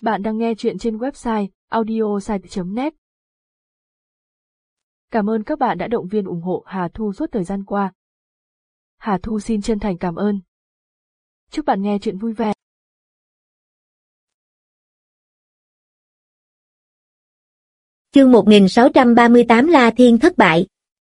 Bạn đang nghe chuyện trên website audiosite.net. Cảm ơn các bạn đã động viên ủng hộ Hà Thu suốt thời gian qua. Hà Thu xin chân thành cảm ơn. Chúc bạn nghe chuyện vui vẻ. Chương 1638 La Thiên thất bại.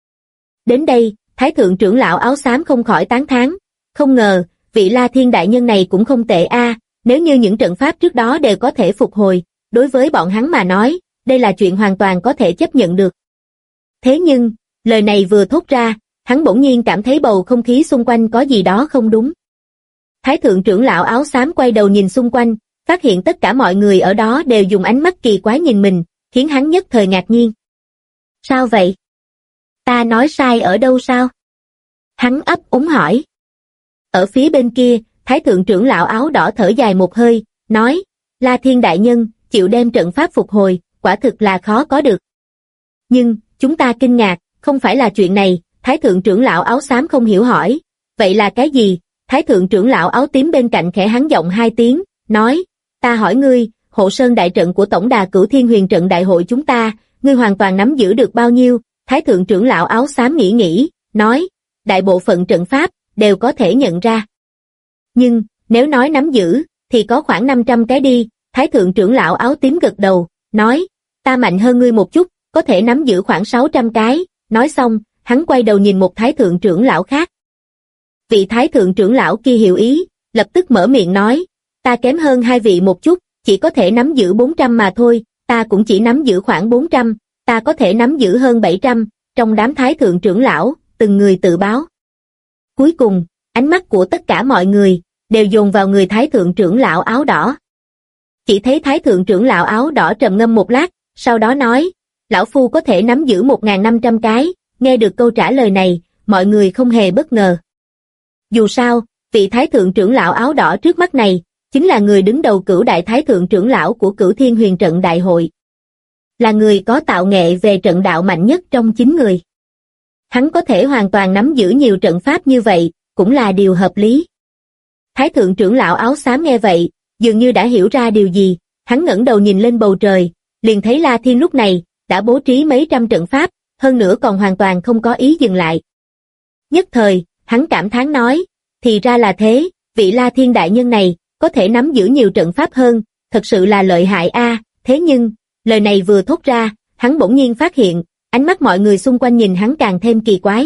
Đến đây, Thái thượng trưởng lão áo xám không khỏi tán thán, không ngờ, vị La Thiên đại nhân này cũng không tệ a, nếu như những trận pháp trước đó đều có thể phục hồi, đối với bọn hắn mà nói, đây là chuyện hoàn toàn có thể chấp nhận được. Thế nhưng, lời này vừa thốt ra, hắn bỗng nhiên cảm thấy bầu không khí xung quanh có gì đó không đúng. Thái thượng trưởng lão áo xám quay đầu nhìn xung quanh, phát hiện tất cả mọi người ở đó đều dùng ánh mắt kỳ quái nhìn mình, khiến hắn nhất thời ngạc nhiên. Sao vậy? Ta nói sai ở đâu sao? Hắn ấp úng hỏi. Ở phía bên kia, Thái thượng trưởng lão áo đỏ thở dài một hơi, nói, La Thiên đại nhân, chịu đem trận pháp phục hồi, quả thực là khó có được. Nhưng, chúng ta kinh ngạc, không phải là chuyện này, Thái thượng trưởng lão áo xám không hiểu hỏi. Vậy là cái gì? Thái thượng trưởng lão áo tím bên cạnh khẽ hắn giọng hai tiếng, nói, ta hỏi ngươi, hộ sơn đại trận của tổng đà Cửu Thiên Huyền trận đại hội chúng ta, ngươi hoàn toàn nắm giữ được bao nhiêu? Thái thượng trưởng lão áo xám nghĩ, nói, đại bộ phận trận pháp, đều có thể nhận ra. Nhưng, nếu nói nắm giữ, thì có khoảng 500 cái đi, Thái thượng trưởng lão áo tím gật đầu, nói, ta mạnh hơn ngươi một chút, có thể nắm giữ khoảng 600 cái, nói xong, hắn quay đầu nhìn một thái thượng trưởng lão khác. Vị thái thượng trưởng lão kia hiểu ý, lập tức mở miệng nói, ta kém hơn hai vị một chút, chỉ có thể nắm giữ 400 mà thôi, ta cũng chỉ nắm giữ khoảng 400, ta có thể nắm giữ hơn 700, trong đám thái thượng trưởng lão, từng người tự báo. Cuối cùng, ánh mắt của tất cả mọi người, đều dồn vào người thái thượng trưởng lão áo đỏ. Chỉ thấy thái thượng trưởng lão áo đỏ trầm ngâm một lát, sau đó nói, lão phu có thể nắm giữ 1.500 cái, nghe được câu trả lời này, mọi người không hề bất ngờ. Dù sao, vị thái thượng trưởng lão áo đỏ trước mắt này, chính là người đứng đầu cửu đại thái thượng trưởng lão của Cửu Thiên Huyền trận đại hội. Là người có tạo nghệ về trận đạo mạnh nhất trong 9 người. Hắn có thể hoàn toàn nắm giữ nhiều trận pháp như vậy, cũng là điều hợp lý. Thái thượng trưởng lão áo xám nghe vậy, dường như đã hiểu ra điều gì, hắn ngẩng đầu nhìn lên bầu trời, liền thấy La Thiên lúc này, đã bố trí mấy trăm trận pháp, hơn nữa còn hoàn toàn không có ý dừng lại. Nhất thời, hắn cảm thán nói, thì ra là thế, vị La Thiên đại nhân này, có thể nắm giữ nhiều trận pháp hơn, thật sự là lợi hại a. Thế nhưng, lời này vừa thốt ra, hắn bỗng nhiên phát hiện, ánh mắt mọi người xung quanh nhìn hắn càng thêm kỳ quái.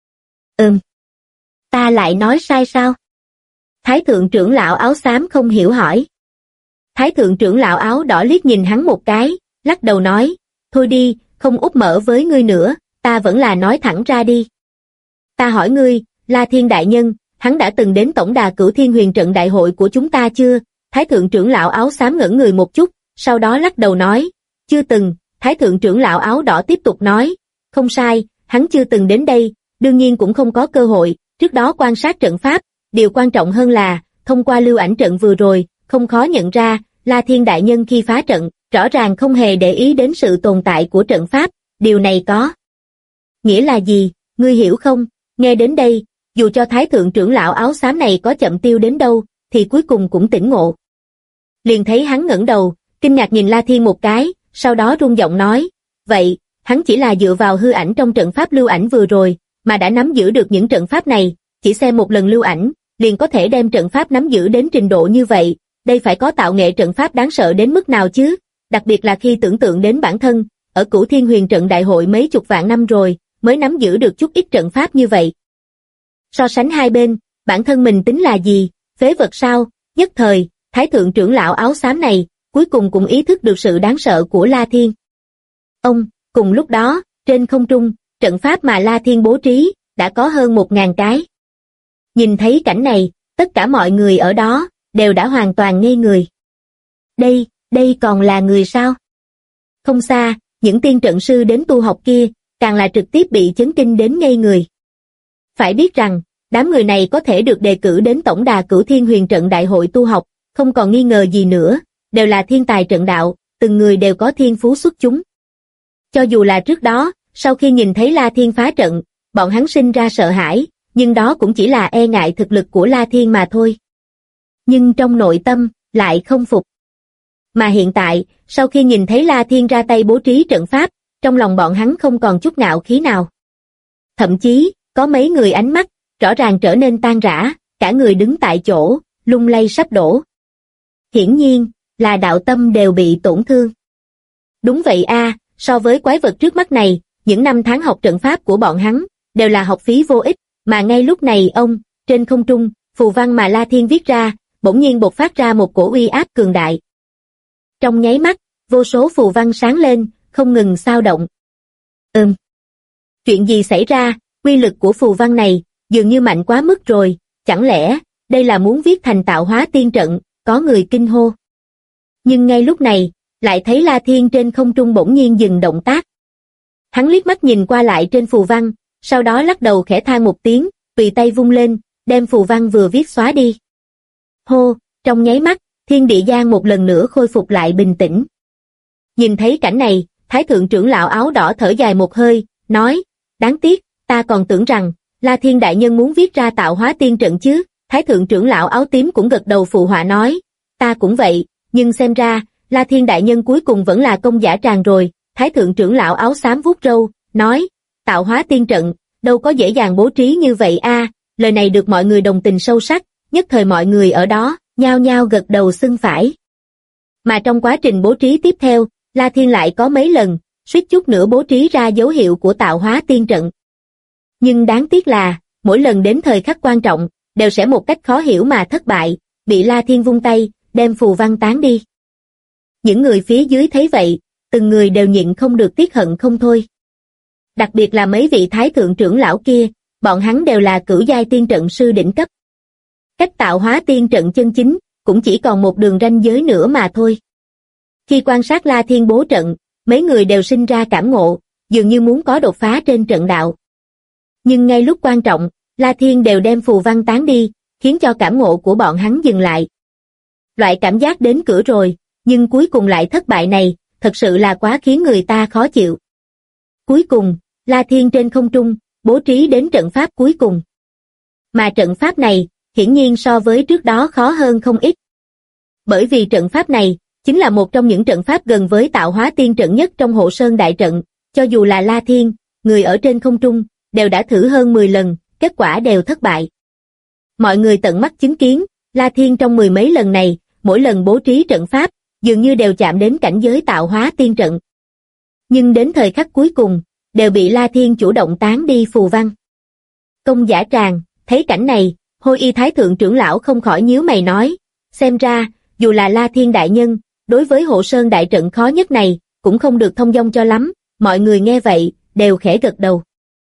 Ta lại nói sai sao? Thái thượng trưởng lão áo xám không hiểu hỏi. Thái thượng trưởng lão áo đỏ liếc nhìn hắn một cái, lắc đầu nói, thôi đi, không úp mở với ngươi nữa, ta vẫn là nói thẳng ra đi. Ta hỏi ngươi, La Thiên đại nhân, hắn đã từng đến tổng đà Cửu Thiên Huyền trận đại hội của chúng ta chưa? Thái thượng trưởng lão áo xám ngẩn người một chút, sau đó lắc đầu nói, chưa từng. Thái thượng trưởng lão áo đỏ tiếp tục nói, không sai, hắn chưa từng đến đây, đương nhiên cũng không có cơ hội, trước đó quan sát trận pháp, điều quan trọng hơn là, thông qua lưu ảnh trận vừa rồi, không khó nhận ra, La Thiên đại nhân khi phá trận, rõ ràng không hề để ý đến sự tồn tại của trận pháp, điều này có nghĩa là gì, ngươi hiểu không? Nghe đến đây, dù cho thái thượng trưởng lão áo xám này có chậm tiêu đến đâu, thì cuối cùng cũng tỉnh ngộ. Liền thấy hắn ngẩng đầu, kinh ngạc nhìn La Thiên một cái, sau đó rung giọng nói, vậy, hắn chỉ là dựa vào hư ảnh trong trận pháp lưu ảnh vừa rồi, mà đã nắm giữ được những trận pháp này, chỉ xem một lần lưu ảnh, liền có thể đem trận pháp nắm giữ đến trình độ như vậy, đây phải có tạo nghệ trận pháp đáng sợ đến mức nào chứ, đặc biệt là khi tưởng tượng đến bản thân, ở Cửu Thiên Huyền trận đại hội mấy chục vạn năm rồi, mới nắm giữ được chút ít trận pháp như vậy. So sánh hai bên, bản thân mình tính là gì, phế vật sao? Nhất thời, thái thượng trưởng lão áo xám này, cuối cùng cũng ý thức được sự đáng sợ của La Thiên. Cùng lúc đó, trên không trung, trận pháp mà La Thiên bố trí, đã có hơn 1.000 cái. Nhìn thấy cảnh này, tất cả mọi người ở đó, đều đã hoàn toàn ngây người. Đây còn là người sao? Không xa, những tiên trận sư đến tu học kia, càng là trực tiếp bị chấn kinh đến ngây người. Phải biết rằng, đám người này có thể được đề cử đến tổng đà Cửu Thiên Huyền trận đại hội tu học, không còn nghi ngờ gì nữa, đều là thiên tài trận đạo, từng người đều có thiên phú xuất chúng. Cho dù là trước đó, sau khi nhìn thấy La Thiên phá trận, bọn hắn sinh ra sợ hãi, nhưng đó cũng chỉ là e ngại thực lực của La Thiên mà thôi. Nhưng trong nội tâm, lại không phục. Mà hiện tại, sau khi nhìn thấy La Thiên ra tay bố trí trận pháp, trong lòng bọn hắn không còn chút ngạo khí nào. Thậm chí, có mấy người ánh mắt, rõ ràng trở nên tan rã, cả người đứng tại chỗ, lung lay sắp đổ. Hiển nhiên, là đạo tâm đều bị tổn thương. Đúng vậy a, so với quái vật trước mắt này, những năm tháng học trận pháp của bọn hắn, đều là học phí vô ích, mà ngay lúc này trên không trung, phù văn mà La Thiên viết ra, bỗng nhiên bộc phát ra một cổ uy áp cường đại. Trong nháy mắt, vô số phù văn sáng lên, không ngừng xao động. Chuyện gì xảy ra, uy lực của phù văn này, dường như mạnh quá mức rồi, chẳng lẽ, đây là muốn viết thành tạo hóa tiên trận, có người kinh hô. Nhưng ngay lúc này, lại thấy La Thiên trên không trung bỗng nhiên dừng động tác. Hắn liếc mắt nhìn qua lại trên phù văn, sau đó lắc đầu khẽ than một tiếng, tùy tay vung lên, đem phù văn vừa viết xóa đi. Hô, trong nháy mắt, thiên địa gian một lần nữa khôi phục lại bình tĩnh. Nhìn thấy cảnh này, Thái thượng trưởng lão áo đỏ thở dài một hơi, nói, đáng tiếc, ta còn tưởng rằng, La Thiên đại nhân muốn viết ra tạo hóa tiên trận chứ. Thái thượng trưởng lão áo tím cũng gật đầu phụ họa nói, ta cũng vậy, nhưng xem ra, La Thiên đại nhân cuối cùng vẫn là công giả tràng rồi. Thái thượng trưởng lão áo xám vuốt râu, nói, tạo hóa tiên trận, đâu có dễ dàng bố trí như vậy a. Lời này được mọi người đồng tình sâu sắc, nhất thời mọi người ở đó, nhao nhao gật đầu xưng phải. Mà trong quá trình bố trí tiếp theo, La Thiên lại có mấy lần, suýt chút nữa bố trí ra dấu hiệu của tạo hóa tiên trận. Nhưng đáng tiếc là, mỗi lần đến thời khắc quan trọng, đều sẽ một cách khó hiểu mà thất bại, bị La Thiên vung tay, đem phù văn tán đi. Những người phía dưới thấy vậy, từng người đều nhịn không được tiếc hận không thôi. Đặc biệt là mấy vị thái thượng trưởng lão kia, bọn hắn đều là cửu giai tiên trận sư đỉnh cấp. Cách tạo hóa tiên trận chân chính, cũng chỉ còn một đường ranh giới nữa mà thôi. Khi quan sát La Thiên bố trận, mấy người đều sinh ra cảm ngộ, dường như muốn có đột phá trên trận đạo. Nhưng ngay lúc quan trọng, La Thiên đều đem phù văn tán đi, khiến cho cảm ngộ của bọn hắn dừng lại. Loại cảm giác đến cửa rồi, nhưng cuối cùng lại thất bại này, thật sự là quá khiến người ta khó chịu. Cuối cùng, La Thiên trên không trung, bố trí đến trận pháp cuối cùng. Mà trận pháp này, hiển nhiên so với trước đó khó hơn không ít. Bởi vì trận pháp này, chính là một trong những trận pháp gần với tạo hóa tiên trận nhất trong Hộ Sơn Đại Trận, cho dù là La Thiên, người ở trên không trung, đều đã thử hơn 10 lần, kết quả đều thất bại. Mọi người tận mắt chứng kiến, La Thiên trong mười mấy lần này, mỗi lần bố trí trận pháp, dường như đều chạm đến cảnh giới tạo hóa tiên trận. Nhưng đến thời khắc cuối cùng, đều bị La Thiên chủ động tán đi phù văn. Công giả tràng, thấy cảnh này, Hôi Y Thái thượng trưởng lão không khỏi nhíu mày nói, xem ra, dù là La Thiên đại nhân, đối với Hộ Sơn Đại Trận khó nhất này, cũng không được thông dong cho lắm, mọi người nghe vậy, đều khẽ gật đầu.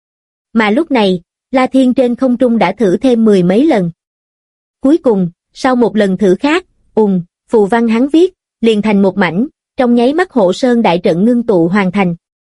Mà lúc này, La Thiên trên không trung đã thử thêm mười mấy lần. Cuối cùng, sau một lần thử khác, phù văn hắn viết, liền thành một mảnh, trong nháy mắt Hộ Sơn Đại Trận ngưng tụ hoàn thành.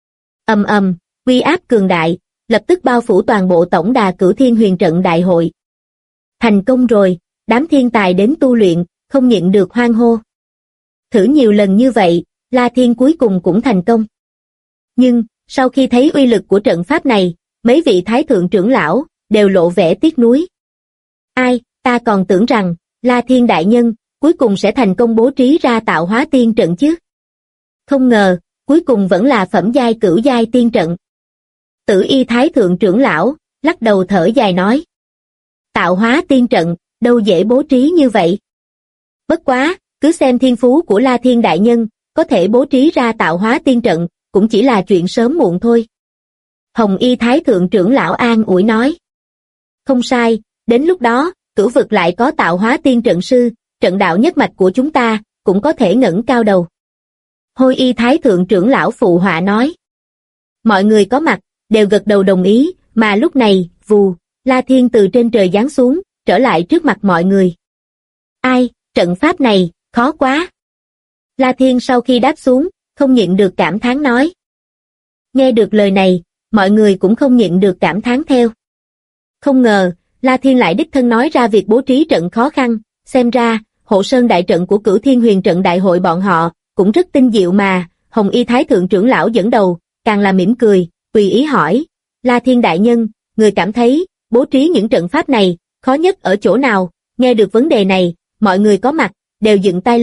Uy áp cường đại, lập tức bao phủ toàn bộ tổng đà Cửu Thiên Huyền Trận đại hội. Thành công rồi, đám thiên tài đến tu luyện, không nhịn được hoan hô. Thử nhiều lần như vậy, La Thiên cuối cùng cũng thành công. Nhưng, sau khi thấy uy lực của trận pháp này, mấy vị thái thượng trưởng lão, đều lộ vẻ tiếc nuối. Ai, ta còn tưởng rằng, La Thiên đại nhân, cuối cùng sẽ thành công bố trí ra tạo hóa tiên trận chứ. Không ngờ, cuối cùng vẫn là phẩm giai cửu giai tiên trận. Tử Y Thái thượng trưởng lão, lắc đầu thở dài nói. Tạo hóa tiên trận, đâu dễ bố trí như vậy. Bất quá, cứ xem thiên phú của La Thiên đại nhân, có thể bố trí ra tạo hóa tiên trận, cũng chỉ là chuyện sớm muộn thôi. Hồng Y Thái thượng trưởng lão an ủi nói. Không sai, đến lúc đó, cửu vực lại có tạo hóa tiên trận sư, trận đạo nhất mạch của chúng ta, cũng có thể ngẩng cao đầu. Hôi Y Thái thượng trưởng lão phụ họa nói. Mọi người có mặt, đều gật đầu đồng ý, mà lúc này, vù, La Thiên từ trên trời giáng xuống, trở lại trước mặt mọi người. Ai, trận pháp này, khó quá. La Thiên sau khi đáp xuống, không nhịn được cảm thán nói. Nghe được lời này, mọi người cũng không nhịn được cảm thán theo. Không ngờ, La Thiên lại đích thân nói ra việc bố trí trận khó khăn, xem ra, Hộ Sơn Đại Trận của Cửu Thiên Huyền Trận đại hội bọn họ, cũng rất tinh diệu mà. Hồng Y Thái thượng trưởng lão dẫn đầu, càng là mỉm cười, tùy ý hỏi, La Thiên đại nhân, người cảm thấy, bố trí những trận pháp này, khó nhất ở chỗ nào? Nghe được vấn đề này, mọi người có mặt, đều dựng tay lên,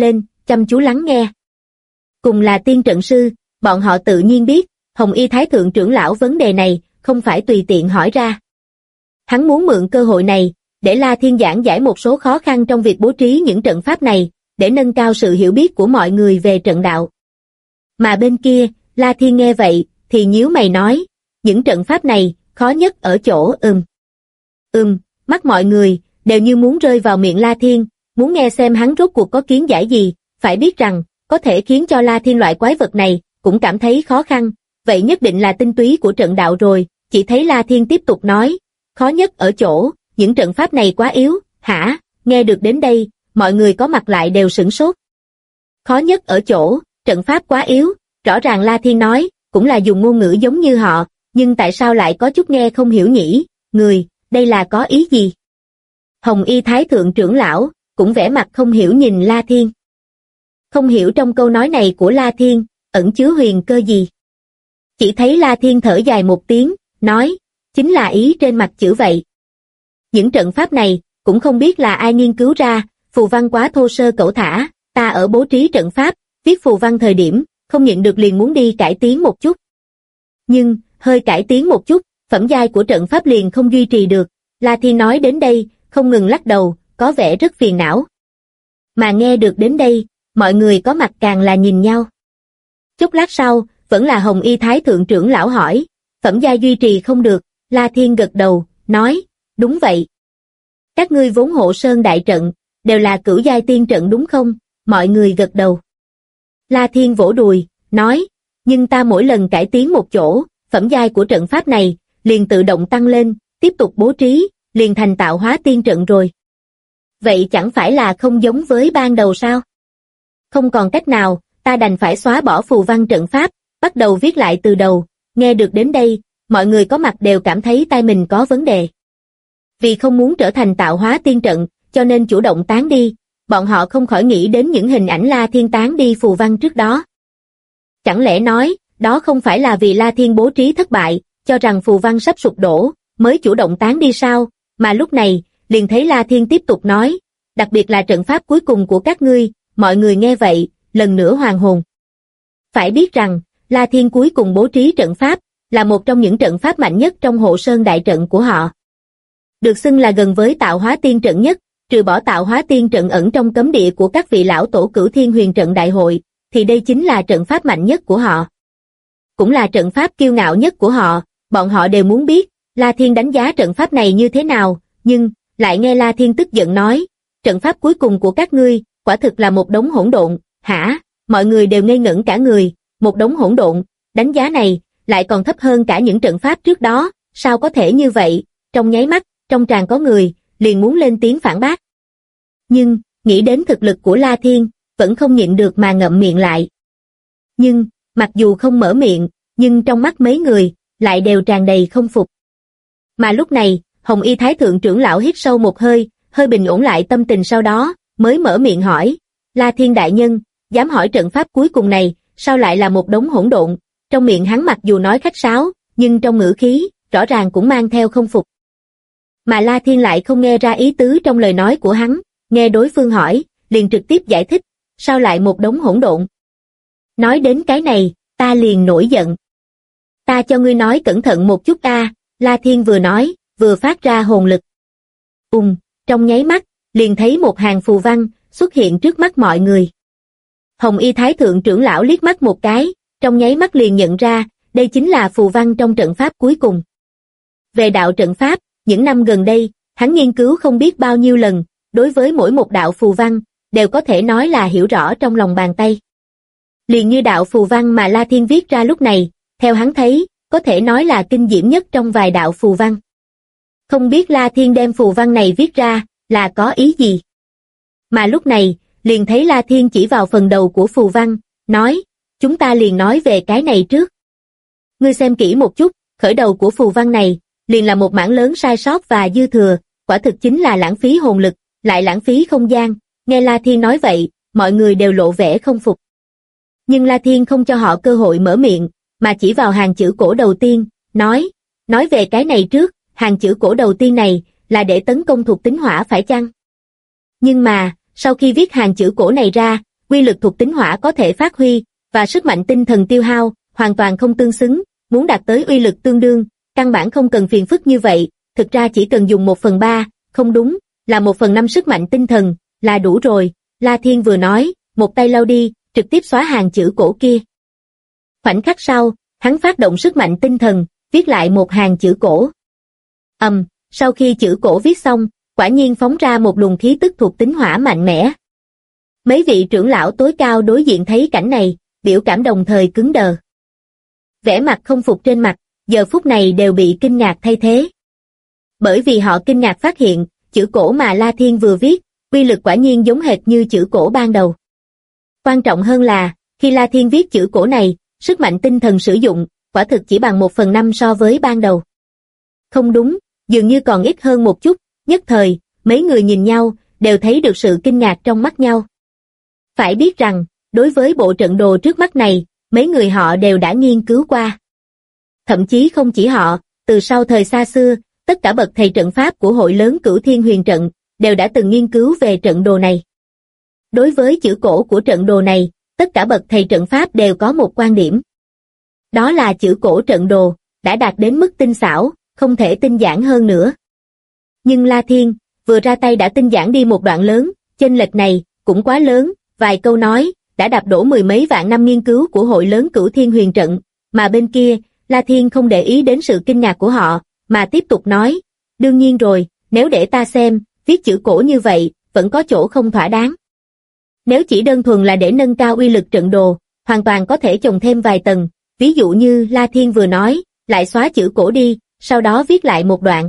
chăm chú lắng nghe. Cùng là tiên trận sư, bọn họ tự nhiên biết, Hồng Y Thái Thượng trưởng lão vấn đề này không phải tùy tiện hỏi ra. Hắn muốn mượn cơ hội này, để La Thiên giảng giải một số khó khăn trong việc bố trí những trận pháp này, để nâng cao sự hiểu biết của mọi người về trận đạo. Mà bên kia, La Thiên nghe vậy, thì nhíu mày nói, những trận pháp này, khó nhất ở chỗ mắt mọi người, đều như muốn rơi vào miệng La Thiên, muốn nghe xem hắn rốt cuộc có kiến giải gì, phải biết rằng, có thể khiến cho La Thiên loại quái vật này, cũng cảm thấy khó khăn, vậy nhất định là tinh túy của trận đạo rồi, chỉ thấy La Thiên tiếp tục nói, khó nhất ở chỗ, những trận pháp này quá yếu, hả, nghe được đến đây, mọi người có mặt lại đều sửng sốt. Khó nhất ở chỗ, trận pháp quá yếu, rõ ràng La Thiên nói, cũng là dùng ngôn ngữ giống như họ, nhưng tại sao lại có chút nghe không hiểu nhỉ, người, đây là có ý gì? Hồng Y Thái Thượng trưởng lão, cũng vẻ mặt không hiểu nhìn La Thiên. Không hiểu trong câu nói này của La Thiên, ẩn chứa huyền cơ gì. Chỉ thấy La Thiên thở dài một tiếng, nói, chính là ý trên mặt chữ vậy. Những trận pháp này, cũng không biết là ai nghiên cứu ra, phù văn quá thô sơ cẩu thả, ta ở bố trí trận pháp, viết phù văn thời điểm, không nhịn được liền muốn đi cải tiến một chút. Nhưng, hơi cải tiến một chút, phẩm giai của trận pháp liền không duy trì được. La Thiên nói đến đây, không ngừng lắc đầu, có vẻ rất phiền não. Mà nghe được đến đây, mọi người có mặt càng là nhìn nhau. Chốc lát sau, vẫn là Hồng Y Thái Thượng trưởng lão hỏi, phẩm giai duy trì không được, La Thiên gật đầu, nói, đúng vậy. Các ngươi vốn hộ sơn đại trận, đều là cửu giai tiên trận đúng không? Mọi người gật đầu. La Thiên vỗ đùi, nói, nhưng ta mỗi lần cải tiến một chỗ, phẩm giai của trận pháp này, liền tự động tăng lên, tiếp tục bố trí, liền thành tạo hóa tiên trận rồi. Vậy chẳng phải là không giống với ban đầu sao? Không còn cách nào, ta đành phải xóa bỏ phù văn trận pháp, bắt đầu viết lại từ đầu. Nghe được đến đây, mọi người có mặt đều cảm thấy tai mình có vấn đề. Vì không muốn trở thành tạo hóa tiên trận, cho nên chủ động tán đi, bọn họ không khỏi nghĩ đến những hình ảnh La Thiên tán đi phù văn trước đó. Chẳng lẽ nói, đó không phải là vì La Thiên bố trí thất bại, cho rằng phù văn sắp sụp đổ, mới chủ động tán đi sao? Mà lúc này, liền thấy La Thiên tiếp tục nói, đặc biệt là trận pháp cuối cùng của các ngươi, mọi người nghe vậy, lần nữa hoàn hồn. Phải biết rằng, La Thiên cuối cùng bố trí trận pháp, là một trong những trận pháp mạnh nhất trong hộ sơn đại trận của họ. Được xưng là gần với tạo hóa tiên trận nhất, trừ bỏ tạo hóa tiên trận ẩn trong cấm địa của các vị lão tổ Cửu Thiên Huyền trận đại hội, thì đây chính là trận pháp mạnh nhất của họ. Cũng là trận pháp kiêu ngạo nhất của họ, bọn họ đều muốn biết, La Thiên đánh giá trận pháp này như thế nào, nhưng, lại nghe La Thiên tức giận nói, trận pháp cuối cùng của các ngươi, quả thực là một đống hỗn độn, hả? Mọi người đều ngây ngẩn cả người, một đống hỗn độn, đánh giá này, lại còn thấp hơn cả những trận pháp trước đó, sao có thể như vậy? Trong nháy mắt, trong tràng có người, liền muốn lên tiếng phản bác. Nhưng, nghĩ đến thực lực của La Thiên, vẫn không nhịn được mà ngậm miệng lại. Nhưng, mặc dù không mở miệng, nhưng trong mắt mấy người, lại đều tràn đầy không phục. Mà lúc này, Hồng Y Thái Thượng trưởng lão hít sâu một hơi, hơi bình ổn lại tâm tình sau đó, mới mở miệng hỏi, La Thiên đại nhân, dám hỏi trận pháp cuối cùng này, sao lại là một đống hỗn độn? Trong miệng hắn mặc dù nói khách sáo, nhưng trong ngữ khí, rõ ràng cũng mang theo không phục. Mà La Thiên lại không nghe ra ý tứ trong lời nói của hắn, nghe đối phương hỏi, liền trực tiếp giải thích, sao lại một đống hỗn độn? Nói đến cái này, ta liền nổi giận. Ta cho ngươi nói cẩn thận một chút ta, La Thiên vừa nói, vừa phát ra hồn lực. Trong nháy mắt, liền thấy một hàng phù văn, xuất hiện trước mắt mọi người. Hồng Y Thái Thượng trưởng lão liếc mắt một cái, trong nháy mắt liền nhận ra, đây chính là phù văn trong trận pháp cuối cùng. Về đạo trận pháp, những năm gần đây, hắn nghiên cứu không biết bao nhiêu lần, đối với mỗi một đạo phù văn, đều có thể nói là hiểu rõ trong lòng bàn tay. Liền như đạo phù văn mà La Thiên viết ra lúc này, theo hắn thấy, có thể nói là kinh diễm nhất trong vài đạo phù văn. Không biết La Thiên đem phù văn này viết ra, là có ý gì? Mà lúc này, liền thấy La Thiên chỉ vào phần đầu của phù văn, nói, chúng ta liền nói về cái này trước. Ngươi xem kỹ một chút, khởi đầu của phù văn này, liền là một mảng lớn sai sót và dư thừa, quả thực chính là lãng phí hồn lực, lại lãng phí không gian. Nghe La Thiên nói vậy, mọi người đều lộ vẻ không phục. Nhưng La Thiên không cho họ cơ hội mở miệng, mà chỉ vào hàng chữ cổ đầu tiên, nói về cái này trước, hàng chữ cổ đầu tiên này, là để tấn công thuộc tính hỏa phải chăng? Nhưng mà, sau khi viết hàng chữ cổ này ra, quy lực thuộc tính hỏa có thể phát huy, và sức mạnh tinh thần tiêu hao, hoàn toàn không tương xứng, muốn đạt tới uy lực tương đương, căn bản không cần phiền phức như vậy, thực ra chỉ cần dùng 1/3, không đúng, là 1/5 sức mạnh tinh thần, là đủ rồi, La Thiên vừa nói, một tay lau đi, trực tiếp xóa hàng chữ cổ kia. Khoảnh khắc sau, hắn phát động sức mạnh tinh thần, viết lại một hàng chữ cổ. Sau khi chữ cổ viết xong, quả nhiên phóng ra một luồng khí tức thuộc tính hỏa mạnh mẽ. Mấy vị trưởng lão tối cao đối diện thấy cảnh này, biểu cảm đồng thời cứng đờ. Vẻ mặt không phục trên mặt, giờ phút này đều bị kinh ngạc thay thế. Bởi vì họ kinh ngạc phát hiện, chữ cổ mà La Thiên vừa viết, uy lực quả nhiên giống hệt như chữ cổ ban đầu. Quan trọng hơn là, khi La Thiên viết chữ cổ này, sức mạnh tinh thần sử dụng, quả thực chỉ bằng 1/5 so với ban đầu. Không đúng, dường như còn ít hơn một chút, nhất thời, mấy người nhìn nhau, đều thấy được sự kinh ngạc trong mắt nhau. Phải biết rằng, đối với bộ trận đồ trước mắt này, mấy người họ đều đã nghiên cứu qua. Thậm chí không chỉ họ, từ sau thời xa xưa, tất cả bậc thầy trận pháp của hội lớn Cửu Thiên Huyền Trận, đều đã từng nghiên cứu về trận đồ này. Đối với chữ cổ của trận đồ này, tất cả bậc thầy trận pháp đều có một quan điểm. Đó là chữ cổ trận đồ, đã đạt đến mức tinh xảo, không thể tinh giản hơn nữa. Nhưng La Thiên, vừa ra tay đã tinh giản đi một đoạn lớn, chênh lệch này, cũng quá lớn, vài câu nói, đã đạp đổ mười mấy vạn năm nghiên cứu của hội lớn Cửu Thiên Huyền Trận, mà bên kia, La Thiên không để ý đến sự kinh ngạc của họ, mà tiếp tục nói, đương nhiên rồi, nếu để ta xem, viết chữ cổ như vậy, vẫn có chỗ không thỏa đáng. Nếu chỉ đơn thuần là để nâng cao uy lực trận đồ, hoàn toàn có thể chồng thêm vài tầng, ví dụ như La Thiên vừa nói, lại xóa chữ cổ đi, sau đó viết lại một đoạn.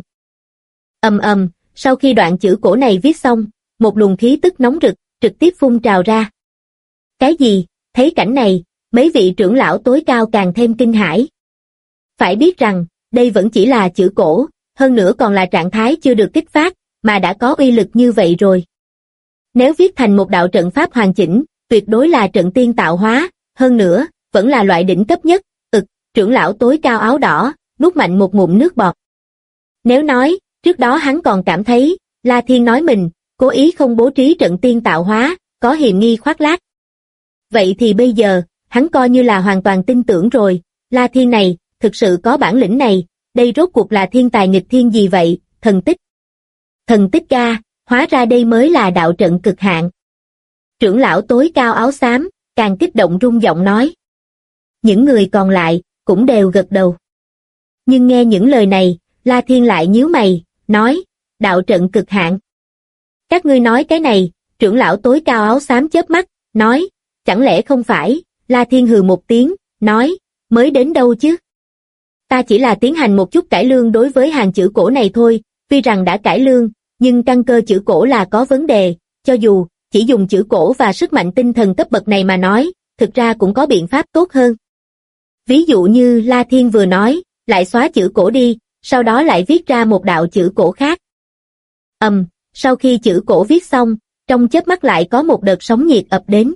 Sau khi đoạn chữ cổ này viết xong, một luồng khí tức nóng rực, trực tiếp phun trào ra. Cái gì? Thấy cảnh này, mấy vị trưởng lão tối cao càng thêm kinh hãi. Phải biết rằng, đây vẫn chỉ là chữ cổ, hơn nữa còn là trạng thái chưa được kích phát, mà đã có uy lực như vậy rồi. Nếu viết thành một đạo trận pháp hoàn chỉnh, tuyệt đối là trận tiên tạo hóa, hơn nữa, vẫn là loại đỉnh cấp nhất, trưởng lão tối cao áo đỏ, nuốt mạnh một ngụm nước bọt. Nếu nói, trước đó hắn còn cảm thấy, La Thiên nói mình, cố ý không bố trí trận tiên tạo hóa, có hiềm nghi khoác lác. Vậy thì bây giờ, hắn coi như là hoàn toàn tin tưởng rồi, La Thiên này, thực sự có bản lĩnh này, đây rốt cuộc là thiên tài nghịch thiên gì vậy, thần tích. Thần tích ca, hóa ra đây mới là đạo trận cực hạn. Trưởng lão tối cao áo xám, càng kích động rung giọng nói. Những người còn lại, cũng đều gật đầu. Nhưng nghe những lời này, La Thiên lại nhíu mày, nói, đạo trận cực hạn. Các ngươi nói cái này, trưởng lão tối cao áo xám chớp mắt, nói, chẳng lẽ không phải, La Thiên hừ một tiếng, nói, mới đến đâu chứ. Ta chỉ là tiến hành một chút cải lương đối với hàng chữ cổ này thôi, tuy rằng đã cải lương, nhưng căn cơ chữ cổ là có vấn đề, cho dù chỉ dùng chữ cổ và sức mạnh tinh thần cấp bậc này mà nói, thực ra cũng có biện pháp tốt hơn. Ví dụ như La Thiên vừa nói, lại xóa chữ cổ đi, sau đó lại viết ra một đạo chữ cổ khác. Sau khi chữ cổ viết xong, trong chớp mắt lại có một đợt sóng nhiệt ập đến.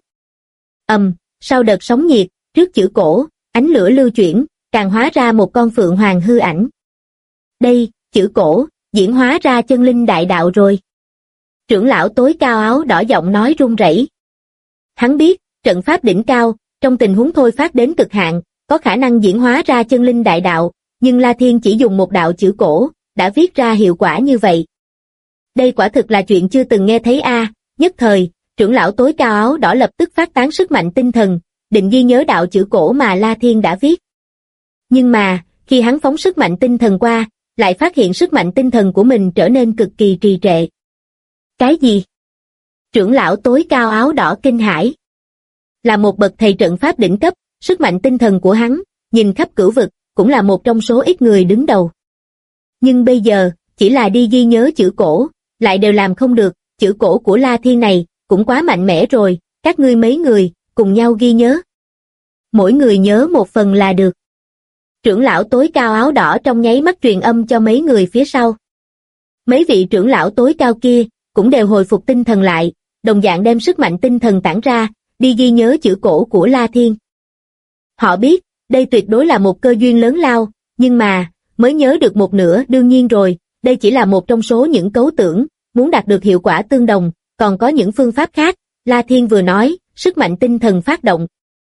Sau đợt sóng nhiệt, trước chữ cổ, ánh lửa lưu chuyển, càng hóa ra một con phượng hoàng hư ảnh. Đây, chữ cổ, diễn hóa ra chân linh đại đạo rồi. Trưởng lão tối cao áo đỏ giọng nói run rẩy. Hắn biết, trận pháp đỉnh cao, trong tình huống thôi phát đến cực hạn, có khả năng diễn hóa ra chân linh đại đạo, nhưng La Thiên chỉ dùng một đạo chữ cổ, đã viết ra hiệu quả như vậy. Đây quả thực là chuyện chưa từng nghe thấy a. Nhất thời, trưởng lão tối cao áo đỏ lập tức phát tán sức mạnh tinh thần, định ghi nhớ đạo chữ cổ mà La Thiên đã viết. Nhưng mà, khi hắn phóng sức mạnh tinh thần qua, lại phát hiện sức mạnh tinh thần của mình trở nên cực kỳ trì trệ. Cái gì? Trưởng lão tối cao áo đỏ kinh hãi. Là một bậc thầy trận pháp đỉnh cấp, sức mạnh tinh thần của hắn, nhìn khắp cửu vực, cũng là một trong số ít người đứng đầu. Nhưng bây giờ, chỉ là đi ghi nhớ chữ cổ, lại đều làm không được, chữ cổ của La Thiên này, cũng quá mạnh mẽ rồi, các ngươi mấy người, cùng nhau ghi nhớ. Mỗi người nhớ một phần là được. Trưởng lão tối cao áo đỏ trong nháy mắt truyền âm cho mấy người phía sau. Mấy vị trưởng lão tối cao kia, cũng đều hồi phục tinh thần lại, đồng dạng đem sức mạnh tinh thần tản ra, đi ghi nhớ chữ cổ của La Thiên. Họ biết, đây tuyệt đối là một cơ duyên lớn lao, nhưng mà, mới nhớ được một nửa đương nhiên rồi, đây chỉ là một trong số những cấu tưởng, muốn đạt được hiệu quả tương đồng, còn có những phương pháp khác, La Thiên vừa nói, sức mạnh tinh thần phát động.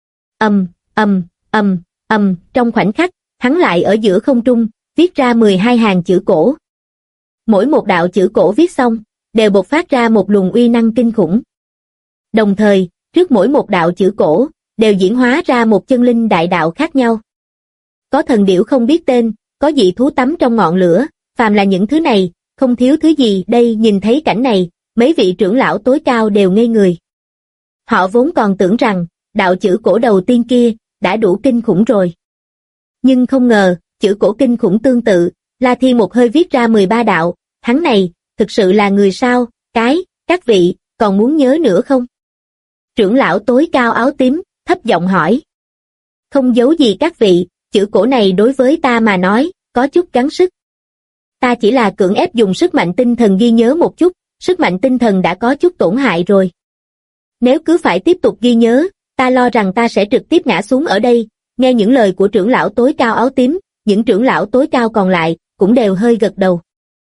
Trong khoảnh khắc, hắn lại ở giữa không trung, viết ra 12 hàng chữ cổ. Mỗi một đạo chữ cổ viết xong, đều bộc phát ra một luồng uy năng kinh khủng. Đồng thời, trước mỗi một đạo chữ cổ, đều diễn hóa ra một chân linh đại đạo khác nhau. Có thần điểu không biết tên, có dị thú tắm trong ngọn lửa, phàm là những thứ này, không thiếu thứ gì. Đây nhìn thấy cảnh này, mấy vị trưởng lão tối cao đều ngây người. Họ vốn còn tưởng rằng, đạo chữ cổ đầu tiên kia, đã đủ kinh khủng rồi. Nhưng không ngờ, chữ cổ kinh khủng tương tự, La Thiên một hơi viết ra 13 đạo, hắn này, thực sự là người sao? Các vị, còn muốn nhớ nữa không? Trưởng lão tối cao áo tím, thấp giọng hỏi. Không giấu gì các vị, chữ cổ này đối với ta mà nói, có chút gắng sức. Ta chỉ là cưỡng ép dùng sức mạnh tinh thần ghi nhớ một chút, sức mạnh tinh thần đã có chút tổn hại rồi. Nếu cứ phải tiếp tục ghi nhớ, ta lo rằng ta sẽ trực tiếp ngã xuống ở đây. Nghe những lời của trưởng lão tối cao áo tím, những trưởng lão tối cao còn lại, cũng đều hơi gật đầu.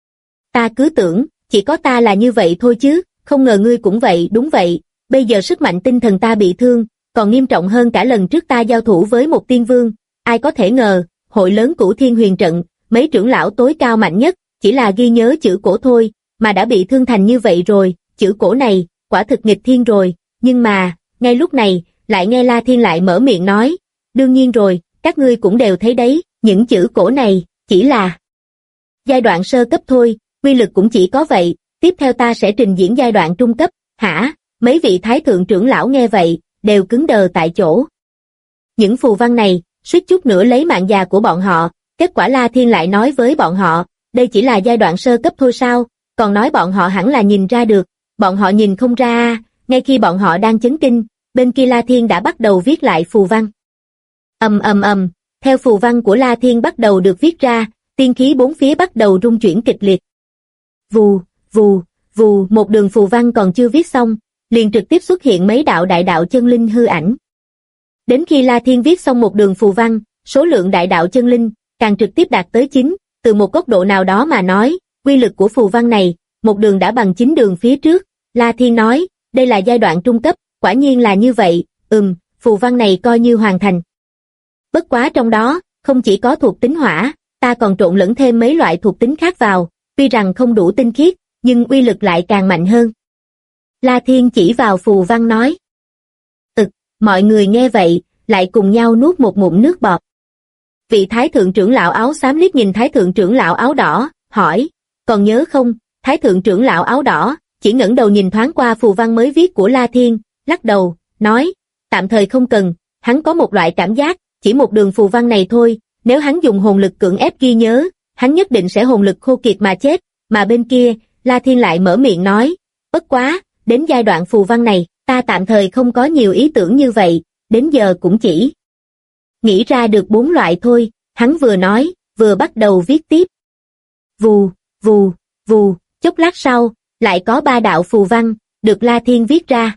Ta cứ tưởng, chỉ có ta là như vậy thôi chứ, không ngờ ngươi cũng vậy. Đúng vậy, bây giờ sức mạnh tinh thần ta bị thương, còn nghiêm trọng hơn cả lần trước ta giao thủ với một tiên vương. Ai có thể ngờ, hội lớn Cửu Thiên Huyền Trận, mấy trưởng lão tối cao mạnh nhất, chỉ là ghi nhớ chữ cổ thôi, mà đã bị thương thành như vậy rồi. Chữ cổ này, quả thực nghịch thiên rồi. Nhưng mà, ngay lúc này, lại nghe La Thiên lại mở miệng nói, đương nhiên rồi, các ngươi cũng đều thấy đấy, những chữ cổ này, chỉ là giai đoạn sơ cấp thôi, uy lực cũng chỉ có vậy. Tiếp theo ta sẽ trình diễn giai đoạn trung cấp. Hả? Mấy vị thái thượng trưởng lão nghe vậy, đều cứng đờ tại chỗ. Những phù văn này, suýt chút nữa lấy mạng già của bọn họ. Kết quả La Thiên lại nói với bọn họ, đây chỉ là giai đoạn sơ cấp thôi sao? Còn nói bọn họ hẳn là nhìn ra được. Bọn họ nhìn không ra à? Ngay khi bọn họ đang chấn kinh, bên kia La Thiên đã bắt đầu viết lại phù văn. Theo phù văn của La Thiên bắt đầu được viết ra, tiên khí bốn phía bắt đầu rung chuyển kịch liệt. Vù, vù, vù, một đường phù văn còn chưa viết xong, liền trực tiếp xuất hiện mấy đạo đại đạo chân linh hư ảnh. Đến khi La Thiên viết xong một đường phù văn, số lượng đại đạo chân linh càng trực tiếp đạt tới 9, từ một góc độ nào đó mà nói, quy lực của phù văn này, một đường đã bằng 9 đường phía trước. La Thiên nói, đây là giai đoạn trung cấp, quả nhiên là như vậy, phù văn này coi như hoàn thành. Bất quá trong đó, không chỉ có thuộc tính hỏa, ta còn trộn lẫn thêm mấy loại thuộc tính khác vào, tuy rằng không đủ tinh khiết, nhưng uy lực lại càng mạnh hơn. La Thiên chỉ vào phù văn nói. Mọi người nghe vậy, lại cùng nhau nuốt một ngụm nước bọt. Vị thái thượng trưởng lão áo xám liếc nhìn thái thượng trưởng lão áo đỏ, hỏi, còn nhớ không? Thái thượng trưởng lão áo đỏ, chỉ ngẩng đầu nhìn thoáng qua phù văn mới viết của La Thiên, lắc đầu, nói, tạm thời không cần, hắn có một loại cảm giác, chỉ một đường phù văn này thôi, nếu hắn dùng hồn lực cưỡng ép ghi nhớ, hắn nhất định sẽ hồn lực khô kiệt mà chết. Mà bên kia, La Thiên lại mở miệng nói, bất quá, đến giai đoạn phù văn này, ta tạm thời không có nhiều ý tưởng như vậy, đến giờ cũng chỉ nghĩ ra được 4 loại thôi. Hắn vừa nói, vừa bắt đầu viết tiếp. Vù, vù, vù, chốc lát sau, lại có 3 đạo phù văn, được La Thiên viết ra.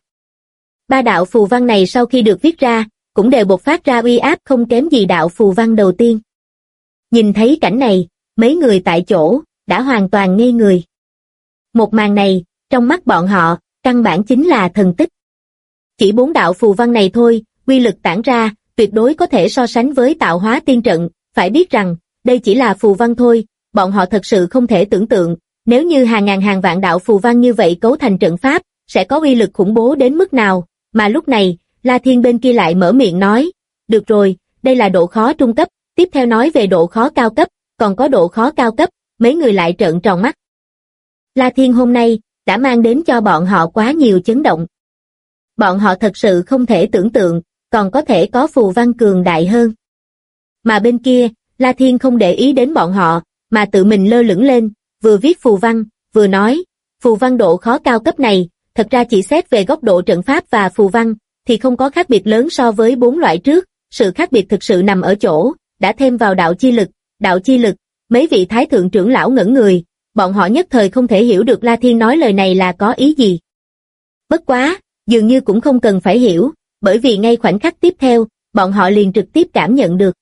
3 đạo phù văn này sau khi được viết ra, cũng đều bộc phát ra uy áp không kém gì đạo phù văn đầu tiên. Nhìn thấy cảnh này, mấy người tại chỗ, đã hoàn toàn ngây người. Một màn này, trong mắt bọn họ, căn bản chính là thần tích. Chỉ 4 đạo phù văn này thôi, uy lực tản ra, tuyệt đối có thể so sánh với tạo hóa tiên trận. Phải biết rằng, đây chỉ là phù văn thôi, bọn họ thật sự không thể tưởng tượng, nếu như hàng ngàn hàng vạn đạo phù văn như vậy cấu thành trận pháp, sẽ có uy lực khủng bố đến mức nào. Mà lúc này, La Thiên bên kia lại mở miệng nói, được rồi, đây là độ khó trung cấp, tiếp theo nói về độ khó cao cấp, còn có độ khó cao cấp, mấy người lại trợn tròn mắt. La Thiên hôm nay, đã mang đến cho bọn họ quá nhiều chấn động. Bọn họ thật sự không thể tưởng tượng, còn có thể có phù văn cường đại hơn. Mà bên kia, La Thiên không để ý đến bọn họ, mà tự mình lơ lửng lên, vừa viết phù văn, vừa nói, phù văn độ khó cao cấp này, thật ra chỉ xét về góc độ trận pháp và phù văn, thì không có khác biệt lớn so với 4 loại trước, sự khác biệt thực sự nằm ở chỗ, đã thêm vào đạo chi lực, mấy vị thái thượng trưởng lão ngẩn người, bọn họ nhất thời không thể hiểu được La Thiên nói lời này là có ý gì. Bất quá, dường như cũng không cần phải hiểu, bởi vì ngay khoảnh khắc tiếp theo, bọn họ liền trực tiếp cảm nhận được.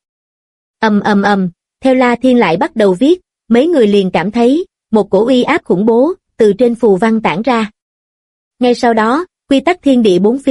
Theo La Thiên lại bắt đầu viết, mấy người liền cảm thấy, một cổ uy áp khủng bố, từ trên phù văn tản ra. Ngay sau đó, quy tắc thiên địa bốn phía,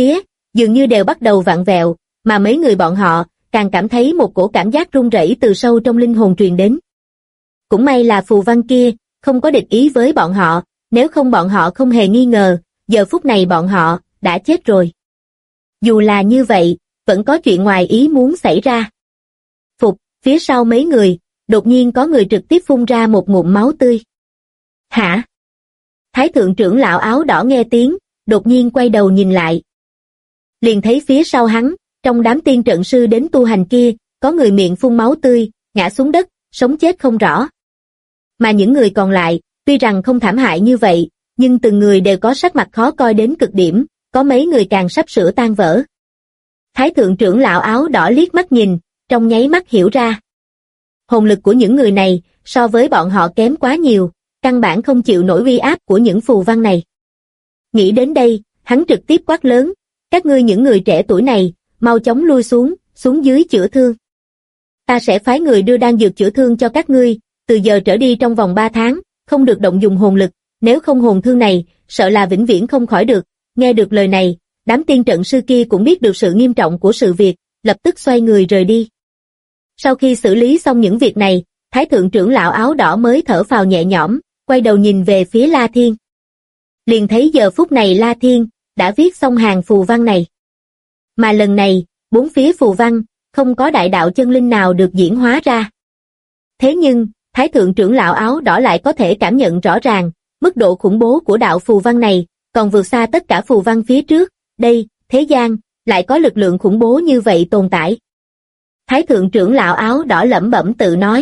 dường như đều bắt đầu vặn vẹo, mà mấy người bọn họ càng cảm thấy một cổ cảm giác run rẩy từ sâu trong linh hồn truyền đến. Cũng may là phù văn kia không có địch ý với bọn họ, nếu không bọn họ không hề nghi ngờ, giờ phút này bọn họ đã chết rồi. Dù là như vậy, vẫn có chuyện ngoài ý muốn xảy ra. Phục, phía sau mấy người, đột nhiên có người trực tiếp phun ra một ngụm máu tươi. Hả? Thái thượng trưởng lão áo đỏ nghe tiếng, đột nhiên quay đầu nhìn lại. Liền thấy phía sau hắn, trong đám tiên trận sư đến tu hành kia, có người miệng phun máu tươi, ngã xuống đất, sống chết không rõ. Mà những người còn lại, tuy rằng không thảm hại như vậy, nhưng từng người đều có sắc mặt khó coi đến cực điểm, có mấy người càng sắp sửa tan vỡ. Thái thượng trưởng lão áo đỏ liếc mắt nhìn, trong nháy mắt hiểu ra. Hồn lực của những người này, so với bọn họ kém quá nhiều, căn bản không chịu nổi uy áp của những phù văn này. Nghĩ đến đây, hắn trực tiếp quát lớn, các ngươi những người trẻ tuổi này, mau chóng lui xuống dưới chữa thương. Ta sẽ phái người đưa đan dược chữa thương cho các ngươi, từ giờ trở đi trong vòng 3 tháng, không được động dùng hồn lực, nếu không hồn thương này, sợ là vĩnh viễn không khỏi được. Nghe được lời này, đám tiên trận sư kia cũng biết được sự nghiêm trọng của sự việc, lập tức xoay người rời đi. Sau khi xử lý xong những việc này, Thái thượng trưởng lão áo đỏ mới thở phào nhẹ nhõm, quay đầu nhìn về phía La Thiên. Liền thấy giờ phút này La Thiên đã viết xong hàng phù văn này. Mà lần này, 4 phía phù văn, không có đại đạo chân linh nào được diễn hóa ra. Thế nhưng, Thái thượng trưởng lão áo đỏ lại có thể cảm nhận rõ ràng, mức độ khủng bố của đạo phù văn này, còn vượt xa tất cả phù văn phía trước, đây, thế gian, lại có lực lượng khủng bố như vậy tồn tại. Thái thượng trưởng lão áo đỏ lẩm bẩm tự nói.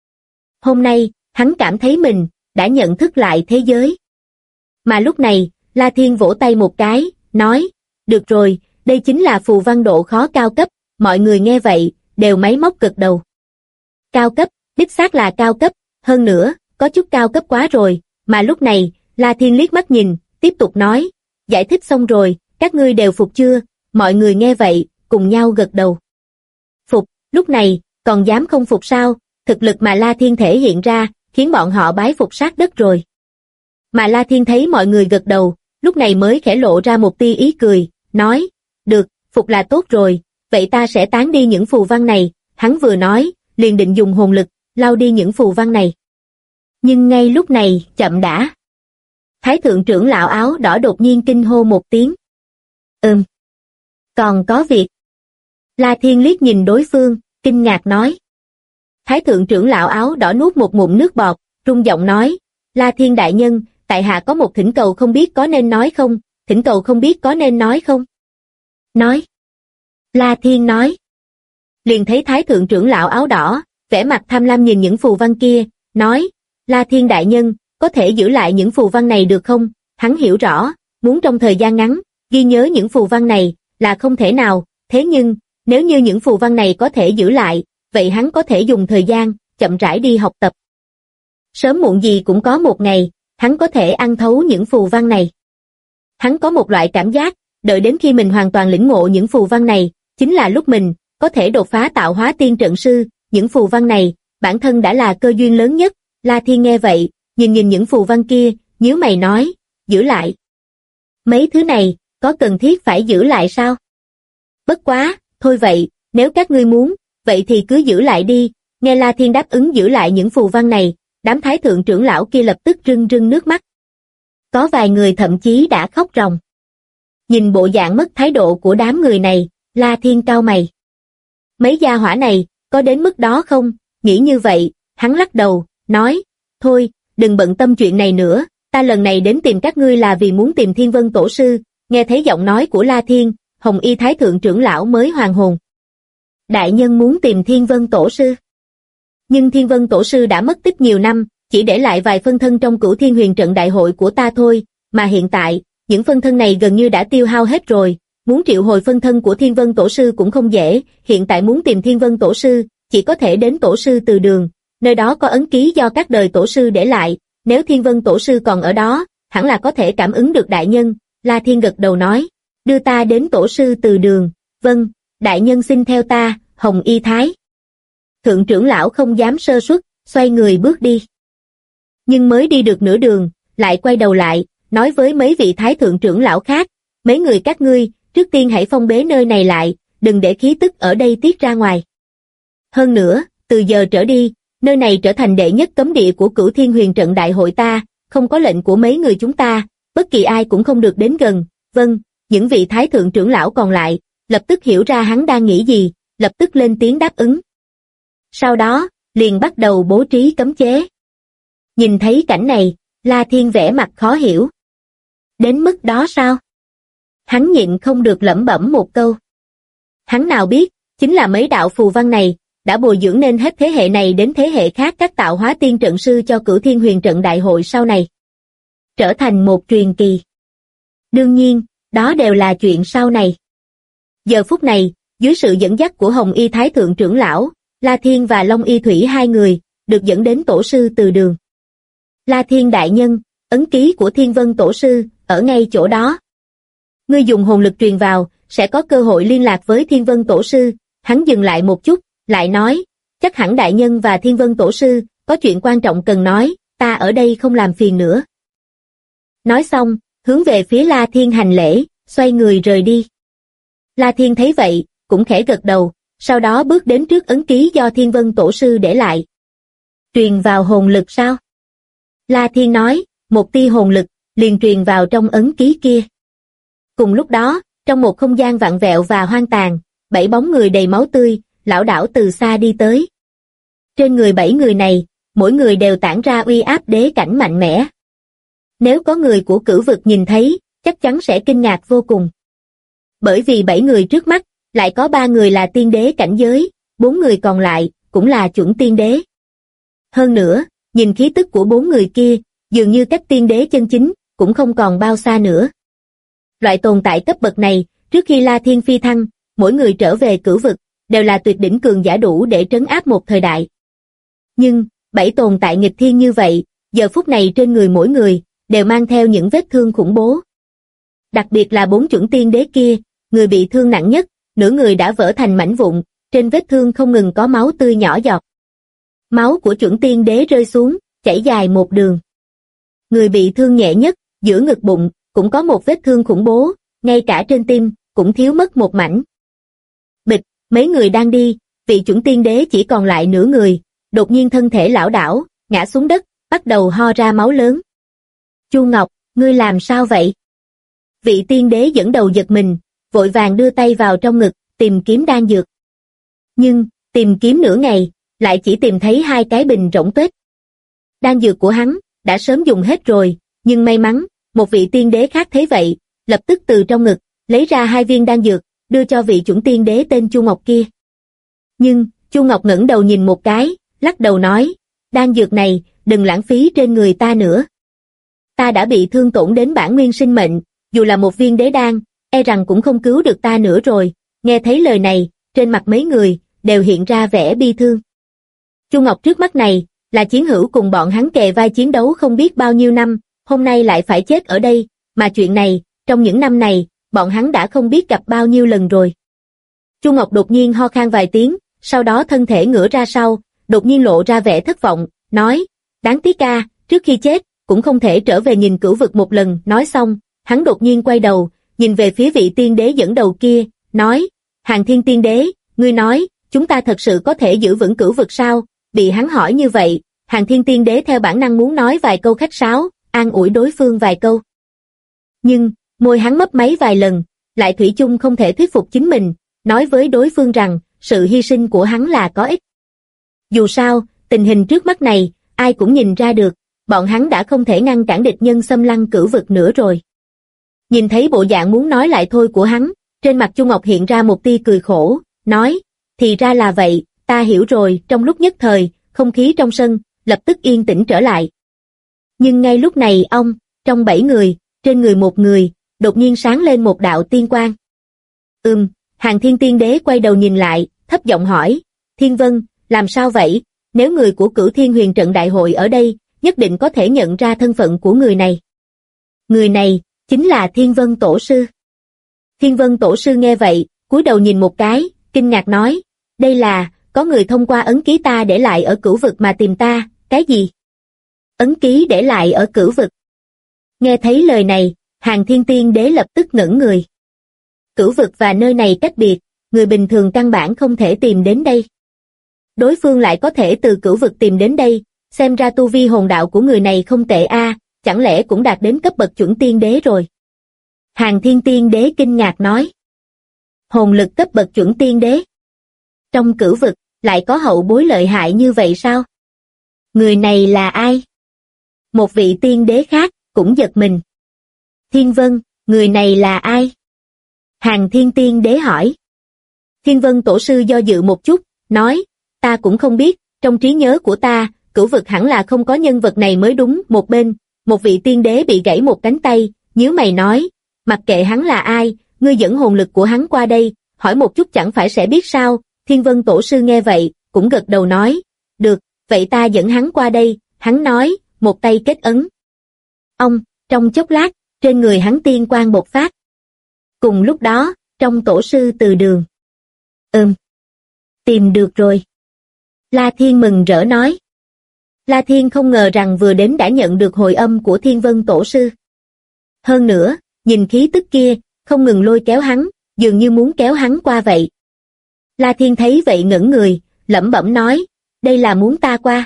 Hôm nay, hắn cảm thấy mình đã nhận thức lại thế giới. Mà lúc này, La Thiên vỗ tay một cái, nói, được rồi, đây chính là phù văn độ khó cao cấp, mọi người nghe vậy, đều máy móc gật đầu. Cao cấp, đích xác là cao cấp, hơn nữa, có chút cao cấp quá rồi, mà lúc này, La Thiên liếc mắt nhìn, tiếp tục nói, giải thích xong rồi, các ngươi đều phục chưa? Mọi người nghe vậy, cùng nhau gật đầu. Phục, lúc này, còn dám không phục sao? Thực lực mà La Thiên thể hiện ra, khiến bọn họ bái phục sát đất rồi. Mà La Thiên thấy mọi người gật đầu, lúc này mới khẽ lộ ra một tia ý cười, nói, được, phục là tốt rồi, vậy ta sẽ tán đi những phù văn này, hắn vừa nói, liền định dùng hồn lực, lau đi những phù văn này. Nhưng ngay lúc này, chậm đã. Thái thượng trưởng lão áo đỏ đột nhiên kinh hô một tiếng. Còn có việc. La Thiên liếc nhìn đối phương, kinh ngạc nói. Thái thượng trưởng lão áo đỏ nuốt một ngụm nước bọt, rung giọng nói, La Thiên đại nhân, tại hạ có một thỉnh cầu không biết có nên nói không, thỉnh cầu không biết có nên nói không? Nói. La Thiên nói. Liền thấy Thái thượng trưởng lão áo đỏ, vẻ mặt tham lam nhìn những phù văn kia, nói, La Thiên đại nhân, có thể giữ lại những phù văn này được không? Hắn hiểu rõ, muốn trong thời gian ngắn, ghi nhớ những phù văn này, là không thể nào, thế nhưng, nếu như những phù văn này có thể giữ lại, vậy hắn có thể dùng thời gian, chậm rãi đi học tập. Sớm muộn gì cũng có một ngày, hắn có thể ăn thấu những phù văn này. Hắn có một loại cảm giác, đợi đến khi mình hoàn toàn lĩnh ngộ những phù văn này, chính là lúc mình có thể đột phá tạo hóa tiên trận sư, những phù văn này, bản thân đã là cơ duyên lớn nhất. La Thiên nghe vậy, nhìn những phù văn kia, nhíu mày nói, giữ lại. Mấy thứ này, có cần thiết phải giữ lại sao? Bất quá, thôi vậy, nếu các ngươi muốn, vậy thì cứ giữ lại đi. Nghe La Thiên đáp ứng giữ lại những phù văn này, đám thái thượng trưởng lão kia lập tức rưng rưng nước mắt. Có vài người thậm chí đã khóc ròng. Nhìn bộ dạng mất thái độ của đám người này, La Thiên cau mày. Mấy gia hỏa này, có đến mức đó không? Nghĩ như vậy, hắn lắc đầu, nói, thôi, đừng bận tâm chuyện này nữa, ta lần này đến tìm các ngươi là vì muốn tìm Thiên Vân Tổ Sư. Nghe thấy giọng nói của La Thiên, Hồng Y Thái thượng trưởng lão mới hoàn hồn. Đại nhân muốn tìm Thiên Vân Tổ Sư. Nhưng Thiên Vân Tổ Sư đã mất tích nhiều năm, chỉ để lại vài phân thân trong Cửu Thiên Huyền Trận đại hội của ta thôi, mà hiện tại, những phân thân này gần như đã tiêu hao hết rồi, muốn triệu hồi phân thân của Thiên Vân Tổ Sư cũng không dễ, hiện tại muốn tìm Thiên Vân Tổ Sư, chỉ có thể đến Tổ Sư Từ Đường, nơi đó có ấn ký do các đời Tổ Sư để lại, nếu Thiên Vân Tổ Sư còn ở đó, hẳn là có thể cảm ứng được đại nhân. La Thiên gật đầu nói, đưa ta đến Tổ Sư Từ Đường, vâng, đại nhân xin theo ta, Hồng Y Thái. Thượng trưởng lão không dám sơ suất, xoay người bước đi. Nhưng mới đi được nửa đường, lại quay đầu lại, nói với mấy vị thái thượng trưởng lão khác, mấy người các ngươi, trước tiên hãy phong bế nơi này lại, đừng để khí tức ở đây tiết ra ngoài. Hơn nữa, từ giờ trở đi, nơi này trở thành đệ nhất cấm địa của Cửu Thiên Huyền Trận Đại hội ta, không có lệnh của mấy người chúng ta, bất kỳ ai cũng không được đến gần. Vâng, những vị thái thượng trưởng lão còn lại, lập tức hiểu ra hắn đang nghĩ gì, lập tức lên tiếng đáp ứng. Sau đó, liền bắt đầu bố trí cấm chế. Nhìn thấy cảnh này, La Thiên vẻ mặt khó hiểu. Đến mức đó sao? Hắn nhịn không được lẩm bẩm một câu. Hắn nào biết, chính là mấy đạo phù văn này, đã bồi dưỡng nên hết thế hệ này đến thế hệ khác các tạo hóa tiên trận sư cho Cửu Thiên Huyền Trận Đại hội sau này. Trở thành một truyền kỳ. Đương nhiên, đó đều là chuyện sau này. Giờ phút này, dưới sự dẫn dắt của Hồng Y Thái Thượng trưởng lão, La Thiên và Long Y Thủy hai người, được dẫn đến tổ sư từ đường. La Thiên đại nhân, ấn ký của Thiên Vân tổ sư, ở ngay chỗ đó. Ngươi dùng hồn lực truyền vào, sẽ có cơ hội liên lạc với Thiên Vân tổ sư. Hắn dừng lại một chút, lại nói, chắc hẳn đại nhân và Thiên Vân tổ sư, có chuyện quan trọng cần nói, ta ở đây không làm phiền nữa. Nói xong, hướng về phía La Thiên hành lễ, xoay người rời đi. La Thiên thấy vậy, cũng khẽ gật đầu, sau đó bước đến trước ấn ký do Thiên Vân tổ sư để lại. Truyền vào hồn lực sao? La Thiên nói, một tia hồn lực, liền truyền vào trong ấn ký kia. Cùng lúc đó, trong một không gian vặn vẹo và hoang tàn, 7 bóng người đầy máu tươi, lảo đảo từ xa đi tới. Trên người 7 người này, mỗi người đều tản ra uy áp đế cảnh mạnh mẽ. Nếu có người của Cửu vực nhìn thấy, chắc chắn sẽ kinh ngạc vô cùng. Bởi vì 7 người trước mắt, lại có 3 người là tiên đế cảnh giới, 4 người còn lại, cũng là chuẩn tiên đế. Hơn nữa, nhìn khí tức của 4 người kia, dường như cách tiên đế chân chính, cũng không còn bao xa nữa. Loại tồn tại cấp bậc này, trước khi La Thiên phi thăng, mỗi người trở về Cửu vực, đều là tuyệt đỉnh cường giả đủ để trấn áp một thời đại. Nhưng, 7 tồn tại nghịch thiên như vậy, giờ phút này trên người mỗi người, đều mang theo những vết thương khủng bố. Đặc biệt là 4 chuẩn tiên đế kia, người bị thương nặng nhất, nửa người đã vỡ thành mảnh vụn, trên vết thương không ngừng có máu tươi nhỏ giọt. Máu của chuẩn tiên đế rơi xuống, chảy dài một đường. Người bị thương nhẹ nhất, giữa ngực bụng, cũng có một vết thương khủng bố, ngay cả trên tim, cũng thiếu mất một mảnh. Bịch, mấy người đang đi, vị chuẩn tiên đế chỉ còn lại nửa người, đột nhiên thân thể lảo đảo, ngã xuống đất, bắt đầu ho ra máu lớn. Chu Ngọc, ngươi làm sao vậy? Vị tiên đế dẫn đầu giật mình, vội vàng đưa tay vào trong ngực, tìm kiếm đan dược. Nhưng, tìm kiếm nửa ngày, lại chỉ tìm thấy 2 cái bình rỗng tuếch. Đan dược của hắn, đã sớm dùng hết rồi, nhưng may mắn, một vị tiên đế khác thấy vậy, lập tức từ trong ngực, lấy ra 2 viên đan dược, đưa cho vị chuẩn tiên đế tên Chu Ngọc kia. Nhưng, Chu Ngọc ngẩng đầu nhìn một cái, lắc đầu nói, đan dược này, đừng lãng phí trên người ta nữa. Ta đã bị thương tổn đến bản nguyên sinh mệnh, dù là một viên đế đan, e rằng cũng không cứu được ta nữa rồi. Nghe thấy lời này, trên mặt mấy người, đều hiện ra vẻ bi thương. Chu Ngọc trước mắt này, là chiến hữu cùng bọn hắn kề vai chiến đấu không biết bao nhiêu năm, hôm nay lại phải chết ở đây, mà chuyện này, trong những năm này, bọn hắn đã không biết gặp bao nhiêu lần rồi. Chu Ngọc đột nhiên ho khan vài tiếng, sau đó thân thể ngửa ra sau, đột nhiên lộ ra vẻ thất vọng, nói, đáng tiếc ca, trước khi chết, cũng không thể trở về nhìn Cửu vực một lần. Nói xong, hắn đột nhiên quay đầu, nhìn về phía vị tiên đế dẫn đầu kia, nói, Hàng Thiên tiên đế, ngươi nói, chúng ta thật sự có thể giữ vững Cửu vực sao? Bị hắn hỏi như vậy, Hàng Thiên tiên đế theo bản năng muốn nói vài câu khách sáo, an ủi đối phương vài câu. Nhưng, môi hắn mấp máy vài lần, lại thủy chung không thể thuyết phục chính mình, nói với đối phương rằng, sự hy sinh của hắn là có ích. Dù sao, tình hình trước mắt này, ai cũng nhìn ra được, bọn hắn đã không thể ngăn cản địch nhân xâm lăng Cửu vực nữa rồi. Nhìn thấy bộ dạng muốn nói lại thôi của hắn, trên mặt Chu Ngọc hiện ra một tia cười khổ, nói, thì ra là vậy, ta hiểu rồi. Trong lúc nhất thời, không khí trong sân, lập tức yên tĩnh trở lại. Nhưng ngay lúc này trong 7 người, trên người một người, đột nhiên sáng lên một đạo tiên quang. Hàng Thiên tiên đế quay đầu nhìn lại, thấp giọng hỏi, Thiên Vân, làm sao vậy? Nếu người của Cửu Thiên Huyền Trận Đại hội ở đây, nhất định có thể nhận ra thân phận của người này. Người này, chính là Thiên Vân Tổ Sư. Thiên Vân Tổ Sư nghe vậy, cúi đầu nhìn một cái, kinh ngạc nói, đây là, có người thông qua ấn ký ta để lại ở Cửu vực mà tìm ta. Cái gì? Ấn ký để lại ở Cửu vực? Nghe thấy lời này, Hàng Thiên tiên đế lập tức ngẩn người. cửu vực và nơi này cách biệt, người bình thường căn bản không thể tìm đến đây. Đối phương lại có thể từ cửu vực tìm đến đây, xem ra tu vi hồn đạo của người này không tệ a, chẳng lẽ cũng đạt đến cấp bậc chuẩn tiên đế rồi. Hàn Thiên Tiên Đế kinh ngạc nói. Hồn lực cấp bậc chuẩn tiên đế. Trong cửu vực, lại có hậu bối lợi hại như vậy sao? Người này là ai? Một vị tiên đế khác, cũng giật mình. Thiên Vân, người này là ai? Hàn Thiên Tiên Đế hỏi. Thiên Vân Tổ sư do dự một chút, nói, ta cũng không biết, trong trí nhớ của ta, cửu vực hẳn là không có nhân vật này mới đúng. Một bên, một vị tiên đế bị gãy một cánh tay, nhíu mày nói, mặc kệ hắn là ai, ngươi dẫn hồn lực của hắn qua đây, hỏi một chút chẳng phải sẽ biết sao. Thiên Vân Tổ sư nghe vậy, cũng gật đầu nói, được, vậy ta dẫn hắn qua đây. Hắn nói, một tay kết ấn. Ông, trong chốc lát, trên người hắn tiên quang bộc phát. Cùng lúc đó, trong tổ sư từ đường. Tìm được rồi. La Thiên mừng rỡ nói. La Thiên không ngờ rằng vừa đến đã nhận được hồi âm của Thiên Vân Tổ sư. Hơn nữa, nhìn khí tức kia, không ngừng lôi kéo hắn, dường như muốn kéo hắn qua vậy. La Thiên thấy vậy ngẩn người, lẩm bẩm nói, đây là muốn ta qua.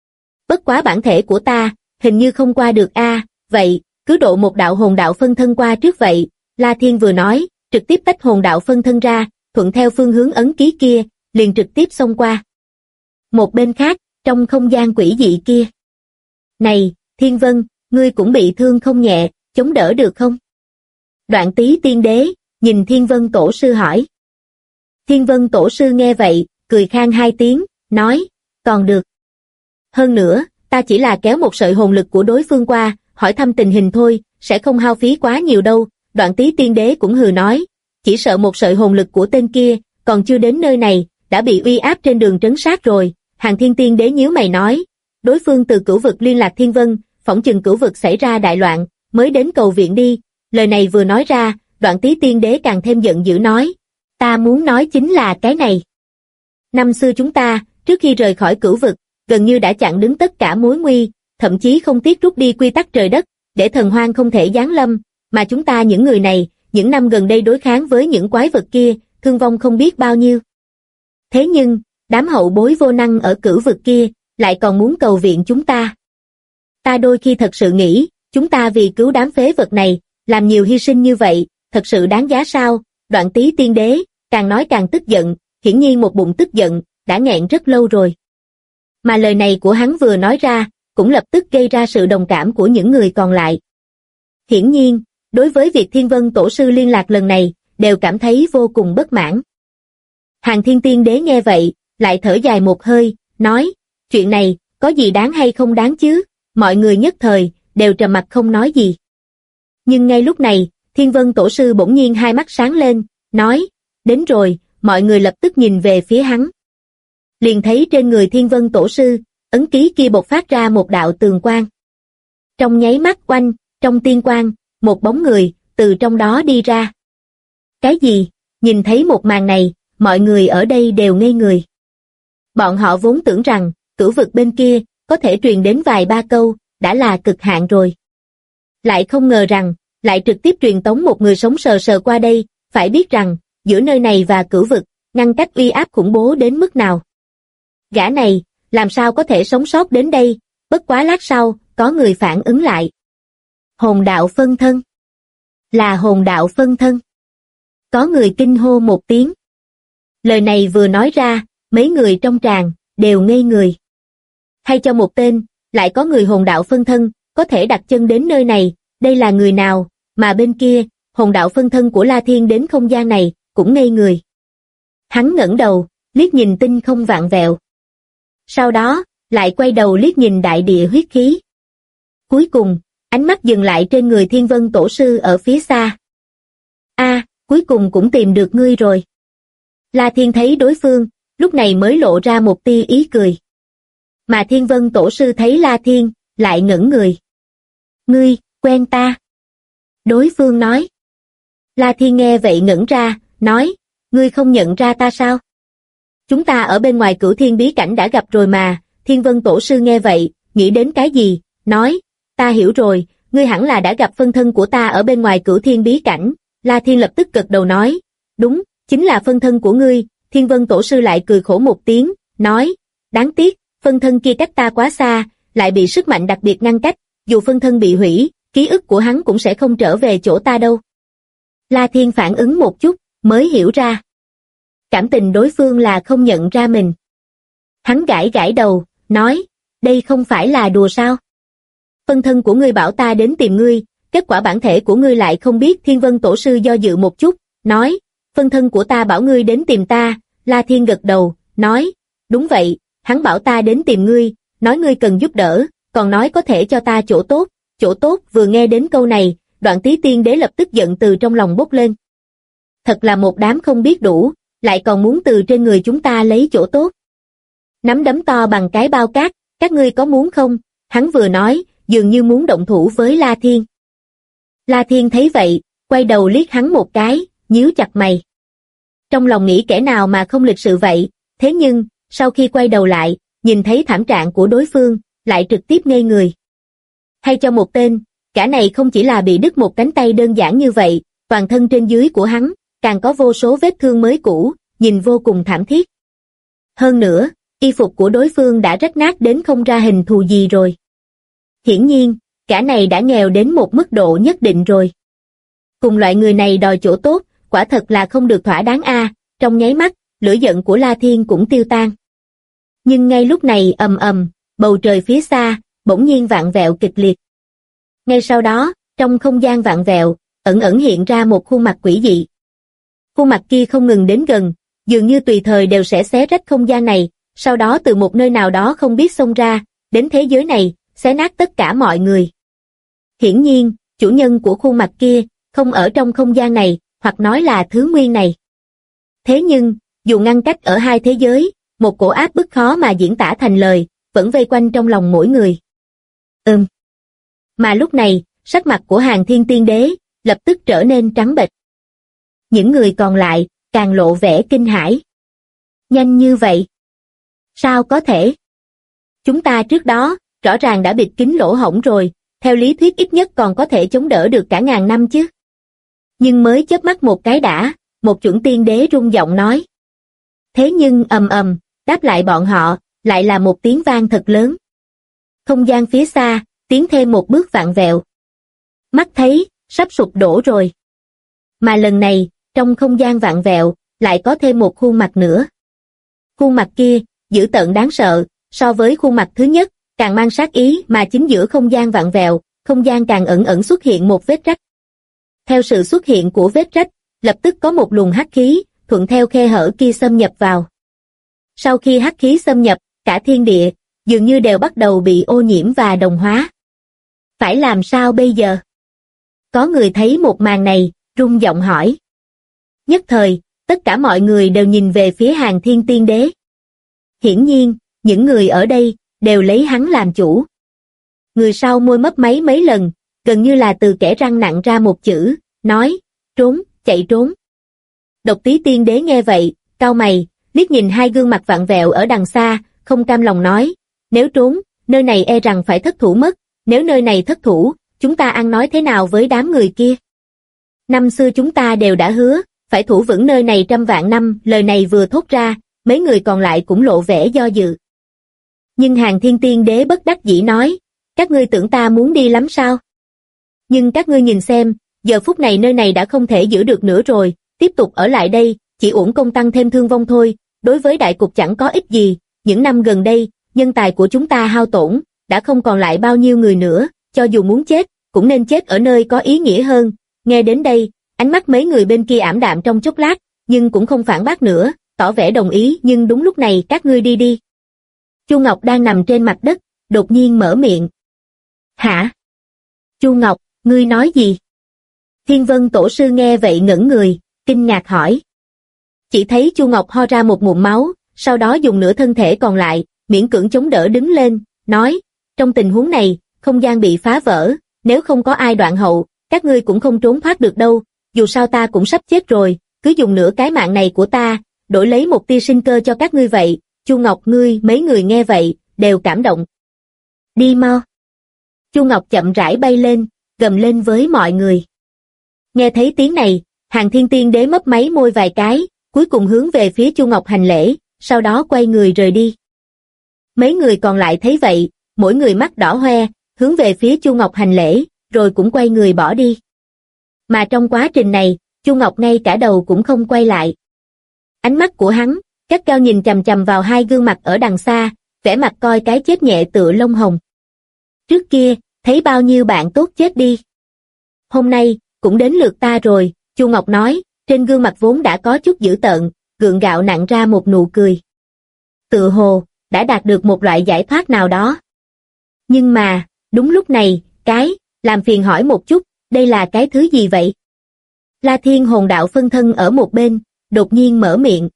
Bất quá bản thể của ta, hình như không qua được a, vậy, cứ độ một đạo hồn đạo phân thân qua trước vậy. La Thiên vừa nói, trực tiếp tách hồn đạo phân thân ra, thuận theo phương hướng ấn ký kia, liền trực tiếp xông qua. Một bên khác, trong không gian quỷ dị kia. Này, Thiên Vân, ngươi cũng bị thương không nhẹ, chống đỡ được không? Đoạn Tý Tiên Đế, nhìn Thiên Vân Tổ sư hỏi. Thiên Vân Tổ sư nghe vậy, cười khan hai tiếng, nói, còn được. Hơn nữa, ta chỉ là kéo một sợi hồn lực của đối phương qua, hỏi thăm tình hình thôi, sẽ không hao phí quá nhiều đâu. Đoạn Tý Tiên Đế cũng hừ nói, chỉ sợ một sợi hồn lực của tên kia, còn chưa đến nơi này, đã bị uy áp trên đường trấn sát rồi. Hàn Thiên Tiên Đế nhíu mày nói, đối phương từ cửu vực liên lạc Thiên Vân, phỏng chừng cửu vực xảy ra đại loạn, mới đến cầu viện đi. Lời này vừa nói ra, Đoạn Tý Tiên Đế càng thêm giận dữ nói, ta muốn nói chính là cái này. Năm xưa chúng ta, trước khi rời khỏi cửu vực, gần như đã chặn đứng tất cả mối nguy, thậm chí không tiếc rút đi quy tắc trời đất, để thần hoang không thể giáng lâm, mà chúng ta những người này, những năm gần đây đối kháng với những quái vật kia, thương vong không biết bao nhiêu. Thế nhưng, đám hậu bối vô năng ở cửu vực kia, lại còn muốn cầu viện chúng ta. Ta đôi khi thật sự nghĩ, chúng ta vì cứu đám phế vật này, làm nhiều hy sinh như vậy, thật sự đáng giá sao? Đoạn Tý Tiên Đế, càng nói càng tức giận, hiển nhiên một bụng tức giận, đã nghẹn rất lâu rồi. Mà lời này của hắn vừa nói ra, cũng lập tức gây ra sự đồng cảm của những người còn lại. Hiển nhiên, đối với việc Thiên Vân Tổ sư liên lạc lần này, đều cảm thấy vô cùng bất mãn. Hàn Thiên Tiên Đế nghe vậy, lại thở dài một hơi, nói, chuyện này, có gì đáng hay không đáng chứ? Mọi người nhất thời, đều trầm mặc không nói gì. Nhưng ngay lúc này, Thiên Vân Tổ sư bỗng nhiên hai mắt sáng lên, nói, đến rồi. Mọi người lập tức nhìn về phía hắn. Liền thấy trên người Thiên Vân Tổ sư, ấn ký kia bộc phát ra một đạo tường quang. Trong nháy mắt oanh, trong tiên quang, một bóng người, từ trong đó đi ra. Cái gì? Nhìn thấy một màn này, mọi người ở đây đều ngây người. Bọn họ vốn tưởng rằng, cửu vực bên kia, có thể truyền đến vài ba câu, đã là cực hạn rồi. Lại không ngờ rằng, lại trực tiếp truyền tống một người sống sờ sờ qua đây, phải biết rằng, giữa nơi này và cửu vực, ngăn cách uy áp khủng bố đến mức nào. Gã này, làm sao có thể sống sót đến đây? Bất quá lát sau, có người phản ứng lại. Hồn đạo phân thân. Là hồn đạo phân thân. Có người kinh hô một tiếng. Lời này vừa nói ra, mấy người trong tràng, đều ngây người. Hay cho một tên, lại có người hồn đạo phân thân, có thể đặt chân đến nơi này, đây là người nào? Mà bên kia, hồn đạo phân thân của La Thiên đến không gian này, cũng ngây người. Hắn ngẩng đầu, liếc nhìn tinh không vạn vẹo. Sau đó, lại quay đầu liếc nhìn đại địa huyết khí. Cuối cùng, ánh mắt dừng lại trên người Thiên Vân Tổ sư ở phía xa. Cuối cùng cũng tìm được ngươi rồi. La Thiên thấy đối phương, lúc này mới lộ ra một tia ý cười. Mà Thiên Vân Tổ sư thấy La Thiên, lại ngẩn người. Ngươi, quen ta. Đối phương nói. La Thiên nghe vậy ngẩn ra, nói, ngươi không nhận ra ta sao? Chúng ta ở bên ngoài Cửu Thiên bí cảnh đã gặp rồi mà. Thiên Vân Tổ sư nghe vậy, nghĩ đến cái gì, nói, ta hiểu rồi, ngươi hẳn là đã gặp phân thân của ta ở bên ngoài Cửu Thiên bí cảnh. La Thiên lập tức gật đầu nói, đúng, chính là phân thân của ngươi. Thiên Vân Tổ sư lại cười khổ một tiếng, nói, đáng tiếc, phân thân kia cách ta quá xa, lại bị sức mạnh đặc biệt ngăn cách, dù phân thân bị hủy, ký ức của hắn cũng sẽ không trở về chỗ ta đâu. La Thiên phản ứng một chút, mới hiểu ra. Cảm tình đối phương là không nhận ra mình. Hắn gãi gãi đầu, nói, đây không phải là đùa sao? Phân thân của ngươi bảo ta đến tìm ngươi, kết quả bản thể của ngươi lại không biết. Thiên Vân Tổ sư do dự một chút, nói, phân thân của ta bảo ngươi đến tìm ta. La Thiên gật đầu, nói, đúng vậy, hắn bảo ta đến tìm ngươi, nói ngươi cần giúp đỡ, còn nói có thể cho ta chỗ tốt. Chỗ tốt. Vừa nghe đến câu này, Đoạn Tí Tiên Đế lập tức giận từ trong lòng bốc lên. Thật là một đám không biết đủ, lại còn muốn từ trên người chúng ta lấy chỗ tốt. Nắm đấm to bằng cái bao cát, các ngươi có muốn không? Hắn vừa nói, dường như muốn động thủ với La Thiên. La Thiên thấy vậy, quay đầu liếc hắn một cái, nhíu chặt mày. Trong lòng nghĩ kẻ nào mà không lịch sự vậy, thế nhưng, sau khi quay đầu lại, nhìn thấy thảm trạng của đối phương, lại trực tiếp ngây người. Hay cho một tên, cả này không chỉ là bị đứt một cánh tay đơn giản như vậy, toàn thân trên dưới của hắn, càng có vô số vết thương mới cũ, nhìn vô cùng thảm thiết. Hơn nữa, y phục của đối phương đã rách nát đến không ra hình thù gì rồi. Hiển nhiên, cả này đã nghèo đến một mức độ nhất định rồi. Cùng loại người này đòi chỗ tốt, quả thật là không được thỏa đáng a. Trong nháy mắt, lửa giận của La Thiên cũng tiêu tan. Nhưng ngay lúc này ầm ầm, bầu trời phía xa, bỗng nhiên vặn vẹo kịch liệt. Ngay sau đó, trong không gian vặn vẹo, ẩn ẩn hiện ra một khuôn mặt quỷ dị. Khuôn mặt kia không ngừng đến gần, dường như tùy thời đều sẽ xé rách không gian này, sau đó từ một nơi nào đó không biết xông ra, đến thế giới này, xé nát tất cả mọi người. Hiển nhiên, chủ nhân của khuôn mặt kia, không ở trong không gian này, hoặc nói là thứ nguyên này. Thế nhưng, dù ngăn cách ở hai thế giới, một cổ áp bức khó mà diễn tả thành lời, vẫn vây quanh trong lòng mỗi người. Mà lúc này, sắc mặt của Hàn Thiên Tiên Đế, lập tức trở nên trắng bệch. Những người còn lại, càng lộ vẻ kinh hãi. Nhanh như vậy? Sao có thể? Chúng ta trước đó, rõ ràng đã bịt kín lỗ hổng rồi, theo lý thuyết ít nhất còn có thể chống đỡ được cả ngàn năm chứ. Nhưng mới chớp mắt một cái đã, một chuẩn tiên đế rung giọng nói. Thế nhưng ầm ầm, đáp lại bọn họ, lại là một tiếng vang thật lớn. Không gian phía xa, tiến thêm một bước vặn vẹo. Mắt thấy, sắp sụp đổ rồi. Mà lần này, trong không gian vặn vẹo, lại có thêm một khuôn mặt nữa. Khuôn mặt kia, dữ tợn đáng sợ, so với khuôn mặt thứ nhất, càng mang sát ý mà chính giữa không gian vặn vẹo, không gian càng ẩn ẩn xuất hiện một vết rách. Theo sự xuất hiện của vết rách, lập tức có một luồng hắc khí, thuận theo khe hở kia xâm nhập vào. Sau khi hắc khí xâm nhập, cả thiên địa, dường như đều bắt đầu bị ô nhiễm và đồng hóa. Phải làm sao bây giờ? Có người thấy một màn này, rung giọng hỏi. Nhất thời, tất cả mọi người đều nhìn về phía Hàn Thiên Tiên Đế. Hiển nhiên, những người ở đây, đều lấy hắn làm chủ. Người sau môi mấp máy mấy lần, gần như là từ kẽ răng nặn ra một chữ, nói, trốn, chạy trốn. Độc Tí Tiên Đế nghe vậy, cau mày, liếc nhìn hai gương mặt vặn vẹo ở đằng xa, không cam lòng nói, nếu trốn, nơi này e rằng phải thất thủ mất, nếu nơi này thất thủ, chúng ta ăn nói thế nào với đám người kia? Năm xưa chúng ta đều đã hứa, phải thủ vững nơi này trăm vạn năm, lời này vừa thốt ra, mấy người còn lại cũng lộ vẻ do dự. Nhưng Hàn Thiên Tiên Đế bất đắc dĩ nói, các ngươi tưởng ta muốn đi lắm sao? Nhưng các ngươi nhìn xem, giờ phút này nơi này đã không thể giữ được nữa rồi, tiếp tục ở lại đây, chỉ uổng công tăng thêm thương vong thôi, đối với đại cục chẳng có ích gì, những năm gần đây, nhân tài của chúng ta hao tổn, đã không còn lại bao nhiêu người nữa, cho dù muốn chết, cũng nên chết ở nơi có ý nghĩa hơn. Nghe đến đây, ánh mắt mấy người bên kia ảm đạm trong chốc lát, nhưng cũng không phản bác nữa, tỏ vẻ đồng ý. Nhưng đúng lúc này các ngươi đi đi. Chu Ngọc đang nằm trên mặt đất, đột nhiên mở miệng. Hả? Chu Ngọc, ngươi nói gì? Thiên Vân Tổ sư nghe vậy ngẩn người, kinh ngạc hỏi. Chỉ thấy Chu Ngọc ho ra một ngụm máu, sau đó dùng nửa thân thể còn lại, miễn cưỡng chống đỡ đứng lên, nói, trong tình huống này, không gian bị phá vỡ, nếu không có ai đoạn hậu, các ngươi cũng không trốn thoát được đâu, dù sao ta cũng sắp chết rồi, cứ dùng nửa cái mạng này của ta, đổi lấy một tia sinh cơ cho các ngươi vậy. Chu Ngọc, ngươi, mấy người nghe vậy, đều cảm động. Đi mau. Chu Ngọc chậm rãi bay lên, gầm lên với mọi người. Nghe thấy tiếng này, Hàng Thiên Tiên Đế mấp máy môi vài cái, cuối cùng hướng về phía Chu Ngọc hành lễ, sau đó quay người rời đi. Mấy người còn lại thấy vậy, mỗi người mắt đỏ hoe, hướng về phía Chu Ngọc hành lễ, rồi cũng quay người bỏ đi. Mà trong quá trình này, Chu Ngọc ngay cả đầu cũng không quay lại. Ánh mắt của hắn, gắt gao nhìn chằm chằm vào hai gương mặt ở đằng xa, vẻ mặt coi cái chết nhẹ tựa lông hồng. Trước kia, thấy bao nhiêu bạn tốt chết đi. Hôm nay, cũng đến lượt ta rồi, Chu Ngọc nói, trên gương mặt vốn đã có chút dữ tợn, gượng gạo nặn ra một nụ cười. Tựa hồ, đã đạt được một loại giải thoát nào đó. Nhưng mà, đúng lúc này, làm phiền hỏi một chút, đây là cái thứ gì vậy? La Thiên hồn đạo phân thân ở một bên, đột nhiên mở miệng.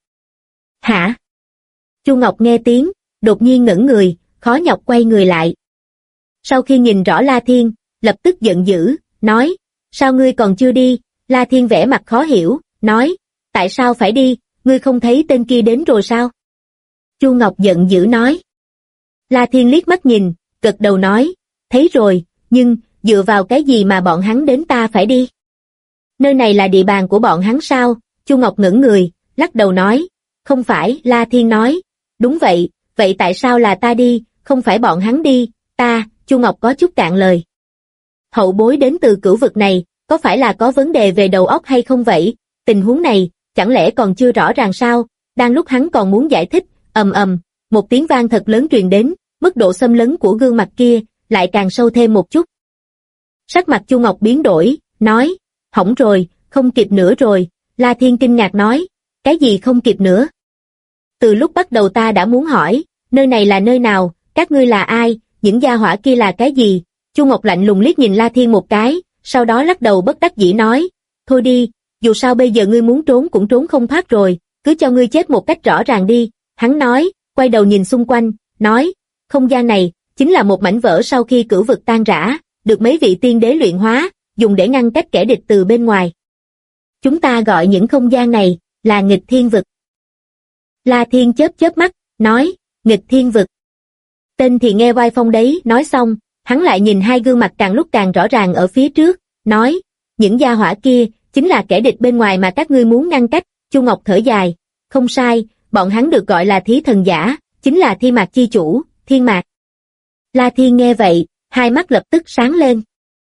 Hả? Chu Ngọc nghe tiếng, đột nhiên ngẩng người, khó nhọc quay người lại. Sau khi nhìn rõ La Thiên, lập tức giận dữ, nói, sao ngươi còn chưa đi? La Thiên vẻ mặt khó hiểu, nói, tại sao phải đi, ngươi không thấy tên kia đến rồi sao? Chu Ngọc giận dữ nói. La Thiên liếc mắt nhìn, gật đầu nói, thấy rồi, nhưng, dựa vào cái gì mà bọn hắn đến ta phải đi? Nơi này là địa bàn của bọn hắn sao? Chu Ngọc ngẩng người, lắc đầu nói, không phải. La Thiên nói, đúng vậy, vậy tại sao là ta đi, không phải bọn hắn đi, Chu Ngọc có chút cạn lời. Hậu bối đến từ cửu vực này, có phải là có vấn đề về đầu óc hay không vậy? Tình huống này, chẳng lẽ còn chưa rõ ràng sao? Đang lúc hắn còn muốn giải thích, một tiếng vang thật lớn truyền đến, mức độ xâm lấn của gương mặt kia, lại càng sâu thêm một chút. Sắc mặt Chu Ngọc biến đổi, nói, hỏng rồi, không kịp nữa rồi. La Thiên kinh ngạc nói, cái gì không kịp nữa? Từ lúc bắt đầu ta đã muốn hỏi, nơi này là nơi nào, các ngươi là ai, những gia hỏa kia là cái gì? Chu Ngọc lạnh lùng liếc nhìn La Thiên một cái, sau đó lắc đầu bất đắc dĩ nói, thôi đi, dù sao bây giờ ngươi muốn trốn cũng trốn không thoát rồi, cứ cho ngươi chết một cách rõ ràng đi. Hắn nói, quay đầu nhìn xung quanh, nói, không gian này, chính là một mảnh vỡ sau khi cửu vực tan rã, được mấy vị tiên đế luyện hóa, dùng để ngăn cách kẻ địch từ bên ngoài. Chúng ta gọi những không gian này, là nghịch thiên vực. La Thiên chớp mắt, nói, nghịch thiên vực. Tên thì nghe oai phong đấy, nói xong, hắn lại nhìn hai gương mặt càng lúc càng rõ ràng ở phía trước, nói, những gia hỏa kia, chính là kẻ địch bên ngoài mà các ngươi muốn ngăn cách. Chu Ngọc thở dài, không sai, bọn hắn được gọi là thí thần giả, chính là Thiên Mạc chi chủ, Thiên Mạc. La Thiên nghe vậy, hai mắt lập tức sáng lên.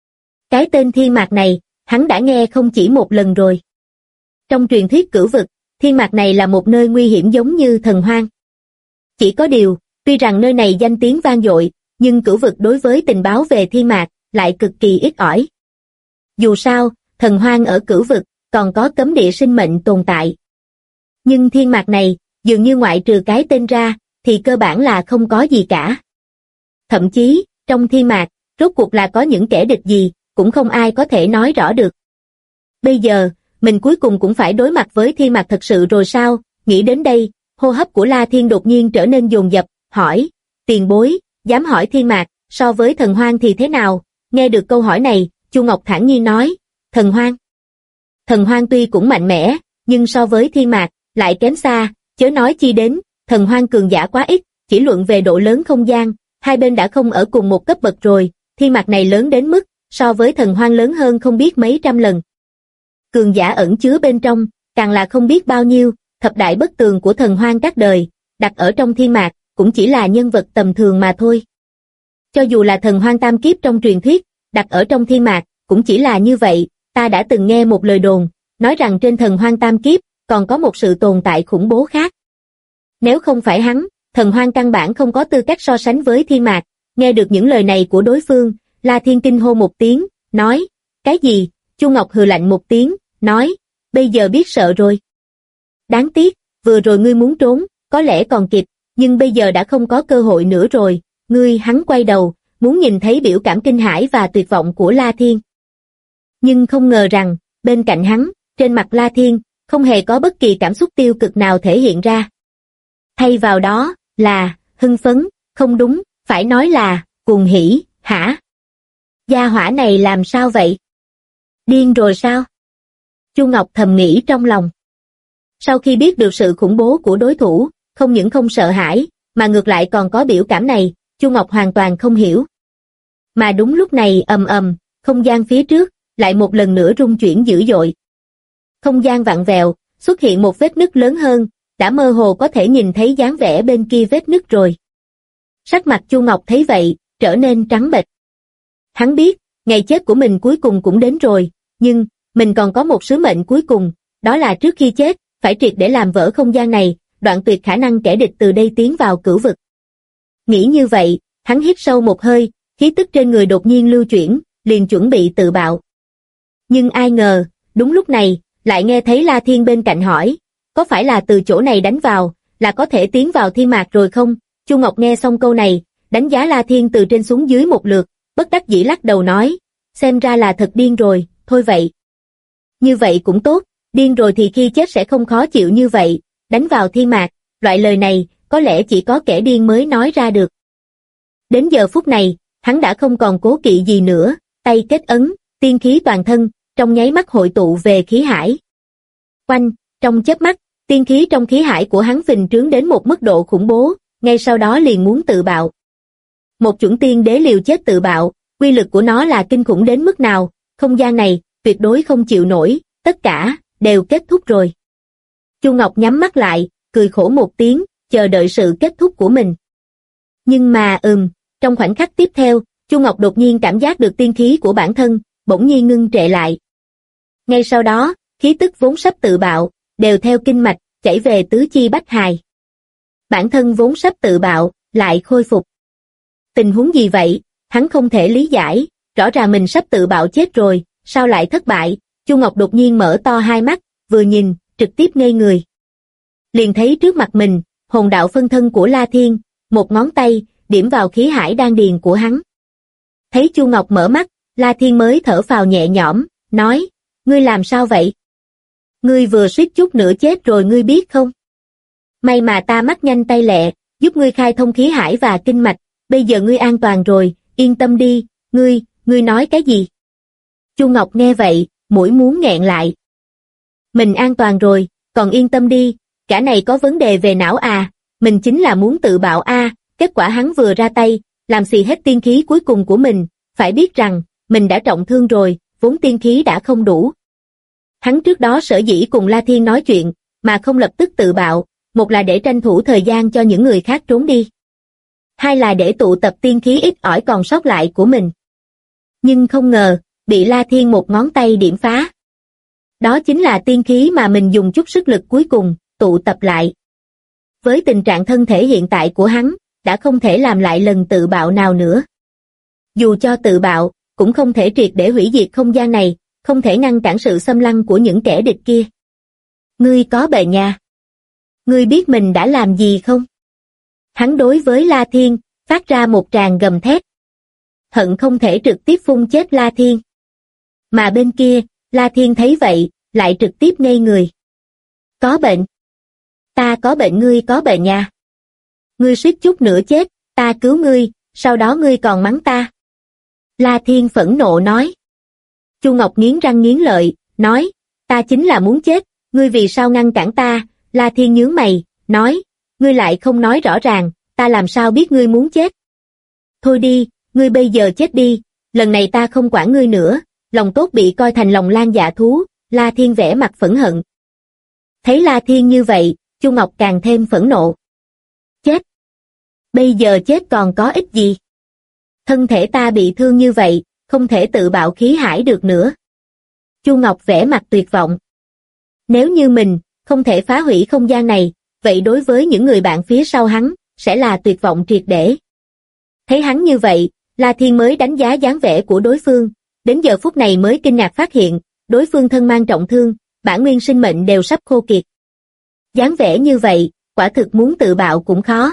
Cái tên Thiên Mạc này, hắn đã nghe không chỉ một lần rồi. Trong truyền thuyết cửu vực, Thiên Mạc này là một nơi nguy hiểm giống như thần hoang. Chỉ có điều, tuy rằng nơi này danh tiếng vang dội, nhưng cửu vực đối với tình báo về Thiên Mạc lại cực kỳ ít ỏi. Dù sao, thần hoang ở cửu vực còn có cấm địa sinh mệnh tồn tại. Nhưng Thiên Mạc này, dường như ngoại trừ cái tên ra, thì cơ bản là không có gì cả. Thậm chí, trong Thiên Mạc, rốt cuộc là có những kẻ địch gì, cũng không ai có thể nói rõ được. Bây giờ, mình cuối cùng cũng phải đối mặt với Thiên Mạc thật sự rồi sao? Nghĩ đến đây, hô hấp của La Thiên đột nhiên trở nên dồn dập, hỏi, tiền bối, dám hỏi Thiên Mạc, so với thần hoang thì thế nào? Nghe được câu hỏi này, Chu Ngọc thản nhiên nói, thần hoang. Thần hoang tuy cũng mạnh mẽ, nhưng so với Thiên Mạc, lại kém xa, chớ nói chi đến, thần hoang cường giả quá ít, chỉ luận về độ lớn không gian, hai bên đã không ở cùng một cấp bậc rồi, Thiên Mạc này lớn đến mức, so với thần hoang lớn hơn không biết mấy trăm lần. Cường giả ẩn chứa bên trong, càng là không biết bao nhiêu, thập đại bất tường của thần hoang các đời, đặt ở trong Thiên Mạc, cũng chỉ là nhân vật tầm thường mà thôi. Cho dù là thần hoang tam kiếp trong truyền thuyết, đặt ở trong Thiên Mạc, cũng chỉ là như vậy. Ta đã từng nghe một lời đồn, nói rằng trên thần hoang tam kiếp, còn có một sự tồn tại khủng bố khác. Nếu không phải hắn, thần hoang căn bản không có tư cách so sánh với Thiên Mạc. Nghe được những lời này của đối phương, La Thiên kinh hô một tiếng, nói, cái gì? Chu Ngọc hừ lạnh một tiếng, nói, bây giờ biết sợ rồi. Đáng tiếc, vừa rồi ngươi muốn trốn, có lẽ còn kịp, nhưng bây giờ đã không có cơ hội nữa rồi. Hắn quay đầu, muốn nhìn thấy biểu cảm kinh hãi và tuyệt vọng của La Thiên. Nhưng không ngờ rằng, bên cạnh hắn, trên mặt La Thiên, không hề có bất kỳ cảm xúc tiêu cực nào thể hiện ra. Thay vào đó, là, hưng phấn, không đúng, phải nói là, cuồng hỉ, hả? Gia hỏa này làm sao vậy? Điên rồi sao? Chu Ngọc thầm nghĩ trong lòng. Sau khi biết được sự khủng bố của đối thủ, không những không sợ hãi, mà ngược lại còn có biểu cảm này, Chu Ngọc hoàn toàn không hiểu. Mà đúng lúc này không gian phía trước, lại một lần nữa rung chuyển dữ dội. Không gian vặn vẹo, xuất hiện một vết nứt lớn hơn, đã mơ hồ có thể nhìn thấy dáng vẻ bên kia vết nứt rồi. Sắc mặt Chu Ngọc thấy vậy, trở nên trắng bệch. Hắn biết, ngày chết của mình cuối cùng cũng đến rồi, nhưng, mình còn có một sứ mệnh cuối cùng, đó là trước khi chết, phải triệt để làm vỡ không gian này, đoạn tuyệt khả năng kẻ địch từ đây tiến vào cửu vực. Nghĩ như vậy, hắn hít sâu một hơi, khí tức trên người đột nhiên lưu chuyển, liền chuẩn bị tự bạo. Nhưng ai ngờ, đúng lúc này, lại nghe thấy La Thiên bên cạnh hỏi, có phải là từ chỗ này đánh vào, là có thể tiến vào thiên mạc rồi không? Chu Ngọc nghe xong câu này, đánh giá La Thiên từ trên xuống dưới một lượt, bất đắc dĩ lắc đầu nói, xem ra là thật điên rồi, thôi vậy. Như vậy cũng tốt, điên rồi thì khi chết sẽ không khó chịu như vậy, đánh vào thiên mạc, loại lời này, có lẽ chỉ có kẻ điên mới nói ra được. Đến giờ phút này, hắn đã không còn cố kỵ gì nữa, tay kết ấn, tiên khí toàn thân, trong nháy mắt hội tụ về khí hải. Oanh, trong chớp mắt, tiên khí trong khí hải của hắn phình trướng đến một mức độ khủng bố, ngay sau đó liền muốn tự bạo. Một chuẩn tiên đế liều chết tự bạo, quy lực của nó là kinh khủng đến mức nào, không gian này, tuyệt đối không chịu nổi, tất cả, đều kết thúc rồi. Chu Ngọc nhắm mắt lại, cười khổ một tiếng, chờ đợi sự kết thúc của mình. Nhưng mà trong khoảnh khắc tiếp theo, Chu Ngọc đột nhiên cảm giác được tiên khí của bản thân, bỗng nhiên ngưng trệ lại. Ngay sau đó, khí tức vốn sắp tự bạo, đều theo kinh mạch, chảy về tứ chi bách hài. Bản thân vốn sắp tự bạo, lại khôi phục. Tình huống gì vậy, hắn không thể lý giải, rõ ràng mình sắp tự bạo chết rồi, sao lại thất bại? Chu Ngọc đột nhiên mở to hai mắt, vừa nhìn, trực tiếp ngây người. Liền thấy trước mặt mình, hồn đạo phân thân của La Thiên, một ngón tay, điểm vào khí hải đan điền của hắn. Thấy Chu Ngọc mở mắt, La Thiên mới thở phào nhẹ nhõm, nói, ngươi làm sao vậy? Ngươi vừa suýt chút nữa chết rồi ngươi biết không? May mà ta mắt nhanh tay lẹ, giúp ngươi khai thông khí hải và kinh mạch, bây giờ ngươi an toàn rồi, yên tâm đi, ngươi nói cái gì? Chu Ngọc nghe vậy, mũi muốn nghẹn lại. Mình an toàn rồi, còn yên tâm đi, cả này có vấn đề về não à, mình chính là muốn tự bạo kết quả hắn vừa ra tay, làm xì hết tiên khí cuối cùng của mình, phải biết rằng, mình đã trọng thương rồi, vốn tiên khí đã không đủ. Hắn trước đó sở dĩ cùng La Thiên nói chuyện, mà không lập tức tự bạo, một là để tranh thủ thời gian cho những người khác trốn đi. Hai là để tụ tập tiên khí ít ỏi còn sót lại của mình. Nhưng không ngờ, bị La Thiên một ngón tay điểm phá. Đó chính là tiên khí mà mình dùng chút sức lực cuối cùng, tụ tập lại. Với tình trạng thân thể hiện tại của hắn, đã không thể làm lại lần tự bạo nào nữa. Dù cho tự bạo, cũng không thể triệt để hủy diệt không gian này, không thể ngăn cản sự xâm lăng của những kẻ địch kia. Ngươi có bệnh nha. Ngươi biết mình đã làm gì không? Hắn đối với La Thiên, phát ra một tràng gầm thét. Hận không thể trực tiếp phun chết La Thiên. Mà bên kia, La Thiên thấy vậy, lại trực tiếp ngây người. Có bệnh. Ta có bệnh ngươi có bệnh nha. Ngươi suýt chút nữa chết, ta cứu ngươi, sau đó ngươi còn mắng ta. La Thiên phẫn nộ nói. Chu Ngọc nghiến răng nghiến lợi, nói, ta chính là muốn chết, ngươi vì sao ngăn cản ta? La Thiên nhướng mày, nói, ngươi lại không nói rõ ràng, ta làm sao biết ngươi muốn chết? Thôi đi, ngươi bây giờ chết đi, lần này ta không quản ngươi nữa, lòng tốt bị coi thành lòng lang dạ thú, La Thiên vẻ mặt phẫn hận. Thấy La Thiên như vậy, Chu Ngọc càng thêm phẫn nộ. Chết! Bây giờ chết còn có ích gì? Thân thể ta bị thương như vậy, không thể tự bạo khí hải được nữa. Chu Ngọc vẻ mặt tuyệt vọng. Nếu như mình không thể phá hủy không gian này, vậy đối với những người bạn phía sau hắn, sẽ là tuyệt vọng triệt để. Thấy hắn như vậy, La Thiên mới đánh giá dáng vẻ của đối phương, đến giờ phút này mới kinh ngạc phát hiện, đối phương thân mang trọng thương, bản nguyên sinh mệnh đều sắp khô kiệt. Dáng vẻ như vậy, quả thực muốn tự bạo cũng khó.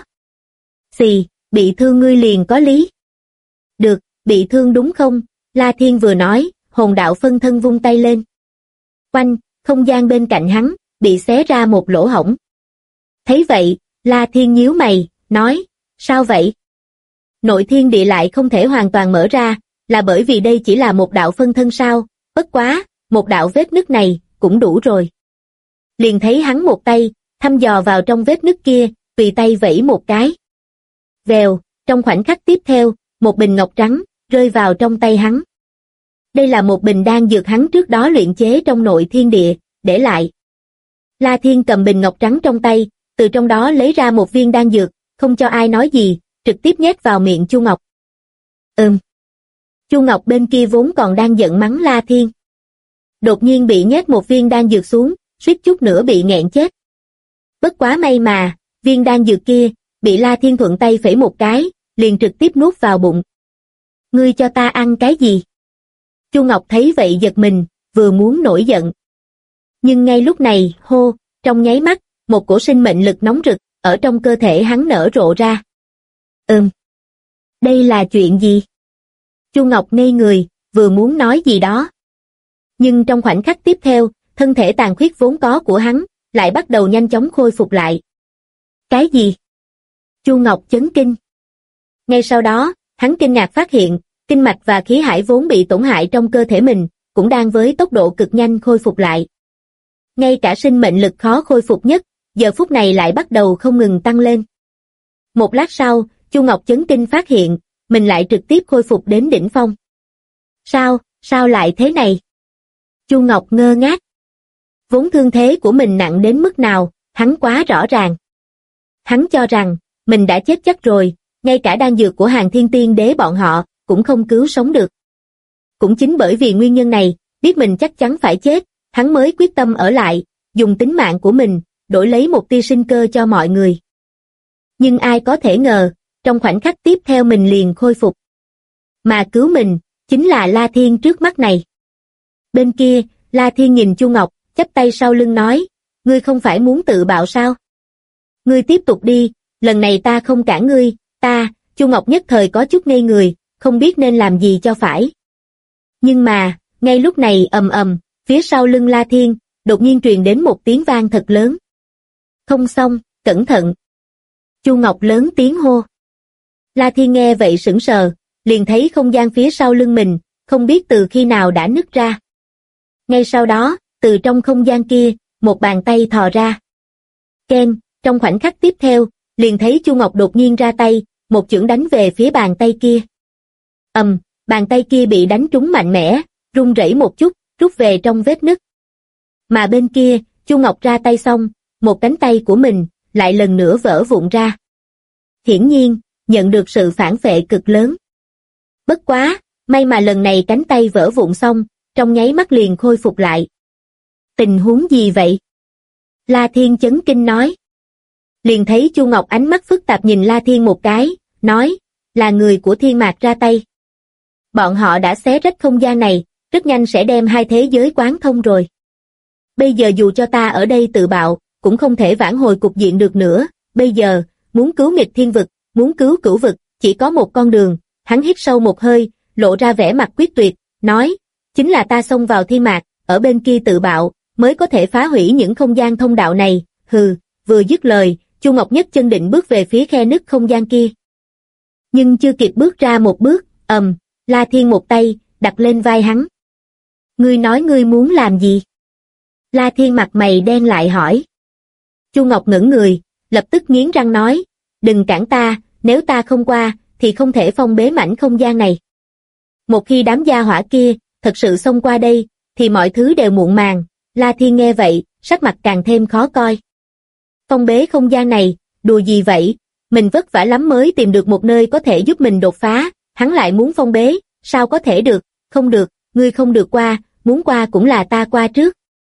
Xì, bị thương ngươi liền có lý. Được, bị thương đúng không? La Thiên vừa nói, hồn đạo phân thân vung tay lên. Oanh, không gian bên cạnh hắn, bị xé ra một lỗ hổng. Thấy vậy, La Thiên nhíu mày, nói, sao vậy? Nội thiên địa lại không thể hoàn toàn mở ra, là bởi vì đây chỉ là một đạo phân thân sao, bất quá, một đạo vết nứt này, cũng đủ rồi. Liền thấy hắn một tay, thăm dò vào trong vết nứt kia, tùy tay vẫy một cái. Vèo, trong khoảnh khắc tiếp theo, một bình ngọc trắng, rơi vào trong tay hắn. Đây là một bình đan dược hắn trước đó luyện chế trong nội thiên địa, để lại. La Thiên cầm bình ngọc trắng trong tay, từ trong đó lấy ra một viên đan dược, không cho ai nói gì, trực tiếp nhét vào miệng Chu Ngọc. Chu Ngọc bên kia vốn còn đang giận mắng La Thiên. Đột nhiên bị nhét một viên đan dược xuống, suýt chút nữa bị nghẹn chết. Bất quá may mà, viên đan dược kia, bị La Thiên thuận tay phẩy một cái, liền trực tiếp nuốt vào bụng. Ngươi cho ta ăn cái gì? Chu Ngọc thấy vậy giật mình, vừa muốn nổi giận. Nhưng ngay lúc này, trong nháy mắt, một cổ sinh mệnh lực nóng rực, ở trong cơ thể hắn nở rộ ra. Đây là chuyện gì? Chu Ngọc ngây người, vừa muốn nói gì đó. Nhưng trong khoảnh khắc tiếp theo, thân thể tàn khuyết vốn có của hắn, lại bắt đầu nhanh chóng khôi phục lại. Cái gì? Chu Ngọc chấn kinh. Ngay sau đó, hắn kinh ngạc phát hiện, kinh mạch và khí hải vốn bị tổn hại trong cơ thể mình, cũng đang với tốc độ cực nhanh khôi phục lại. Ngay cả sinh mệnh lực khó khôi phục nhất, giờ phút này lại bắt đầu không ngừng tăng lên. Một lát sau, Chu Ngọc chấn kinh phát hiện, mình lại trực tiếp khôi phục đến đỉnh phong. Sao lại thế này? Chu Ngọc ngơ ngác. Vốn thương thế của mình nặng đến mức nào, hắn quá rõ ràng. Hắn cho rằng, mình đã chết chắc rồi, ngay cả đan dược của Hàn Thiên Tiên Đế bọn họ, cũng không cứu sống được. Cũng chính bởi vì nguyên nhân này, biết mình chắc chắn phải chết, hắn mới quyết tâm ở lại, dùng tính mạng của mình, đổi lấy một tia sinh cơ cho mọi người. Nhưng ai có thể ngờ, trong khoảnh khắc tiếp theo mình liền khôi phục. Mà cứu mình, chính là La Thiên trước mắt này. Bên kia, La Thiên nhìn Chu Ngọc, chắp tay sau lưng nói, ngươi không phải muốn tự bạo sao? Ngươi tiếp tục đi, lần này ta không cản ngươi, Chu Ngọc nhất thời có chút ngây người, không biết nên làm gì cho phải. Nhưng mà, ngay lúc này phía sau lưng La Thiên, đột nhiên truyền đến một tiếng vang thật lớn. Không xong, cẩn thận. Chu Ngọc lớn tiếng hô. La Thiên nghe vậy sững sờ, liền thấy không gian phía sau lưng mình, không biết từ khi nào đã nứt ra. Ngay sau đó, từ trong không gian kia, một bàn tay thò ra. Keng, trong khoảnh khắc tiếp theo, liền thấy Chu Ngọc đột nhiên ra tay, một chưởng đánh về phía bàn tay kia. Bàn tay kia bị đánh trúng mạnh mẽ, rung rẩy một chút, rút về trong vết nứt. Mà bên kia, Chu Ngọc ra tay xong, một cánh tay của mình, lại lần nữa vỡ vụn ra. Hiển nhiên, nhận được sự phản phệ cực lớn. Bất quá, may mà lần này cánh tay vỡ vụn xong, trong nháy mắt liền khôi phục lại. Tình huống gì vậy? La Thiên chấn kinh nói. Liền thấy Chu Ngọc ánh mắt phức tạp nhìn La Thiên một cái, nói, là người của Thiên Mạc ra tay. Bọn họ đã xé rách không gian này, rất nhanh sẽ đem hai thế giới quán thông rồi. Bây giờ dù cho ta ở đây tự bạo, cũng không thể vãn hồi cục diện được nữa, bây giờ, muốn cứu nghịch thiên vực, muốn cứu cửu vực, chỉ có một con đường. Hắn hít sâu một hơi, lộ ra vẻ mặt quyết tuyệt, nói, chính là ta xông vào Thiên Mạc, ở bên kia tự bạo, mới có thể phá hủy những không gian thông đạo này. Vừa dứt lời, Chu Ngọc nhất chân định bước về phía khe nứt không gian kia. Nhưng chưa kịp bước ra một bước, La Thiên một tay, đặt lên vai hắn. Ngươi nói ngươi muốn làm gì? La Thiên mặt mày đen lại hỏi. Chu Ngọc ngẩng người, lập tức nghiến răng nói, đừng cản ta, nếu ta không qua, thì không thể phong bế mảnh không gian này. Một khi đám gia hỏa kia, thật sự xông qua đây, thì mọi thứ đều muộn màng. La Thiên nghe vậy, sắc mặt càng thêm khó coi. Phong bế không gian này, đùa gì vậy? Mình vất vả lắm mới tìm được một nơi có thể giúp mình đột phá, hắn lại muốn phong bế, sao có thể được? Không được, ngươi không được qua, muốn qua cũng là ta qua trước.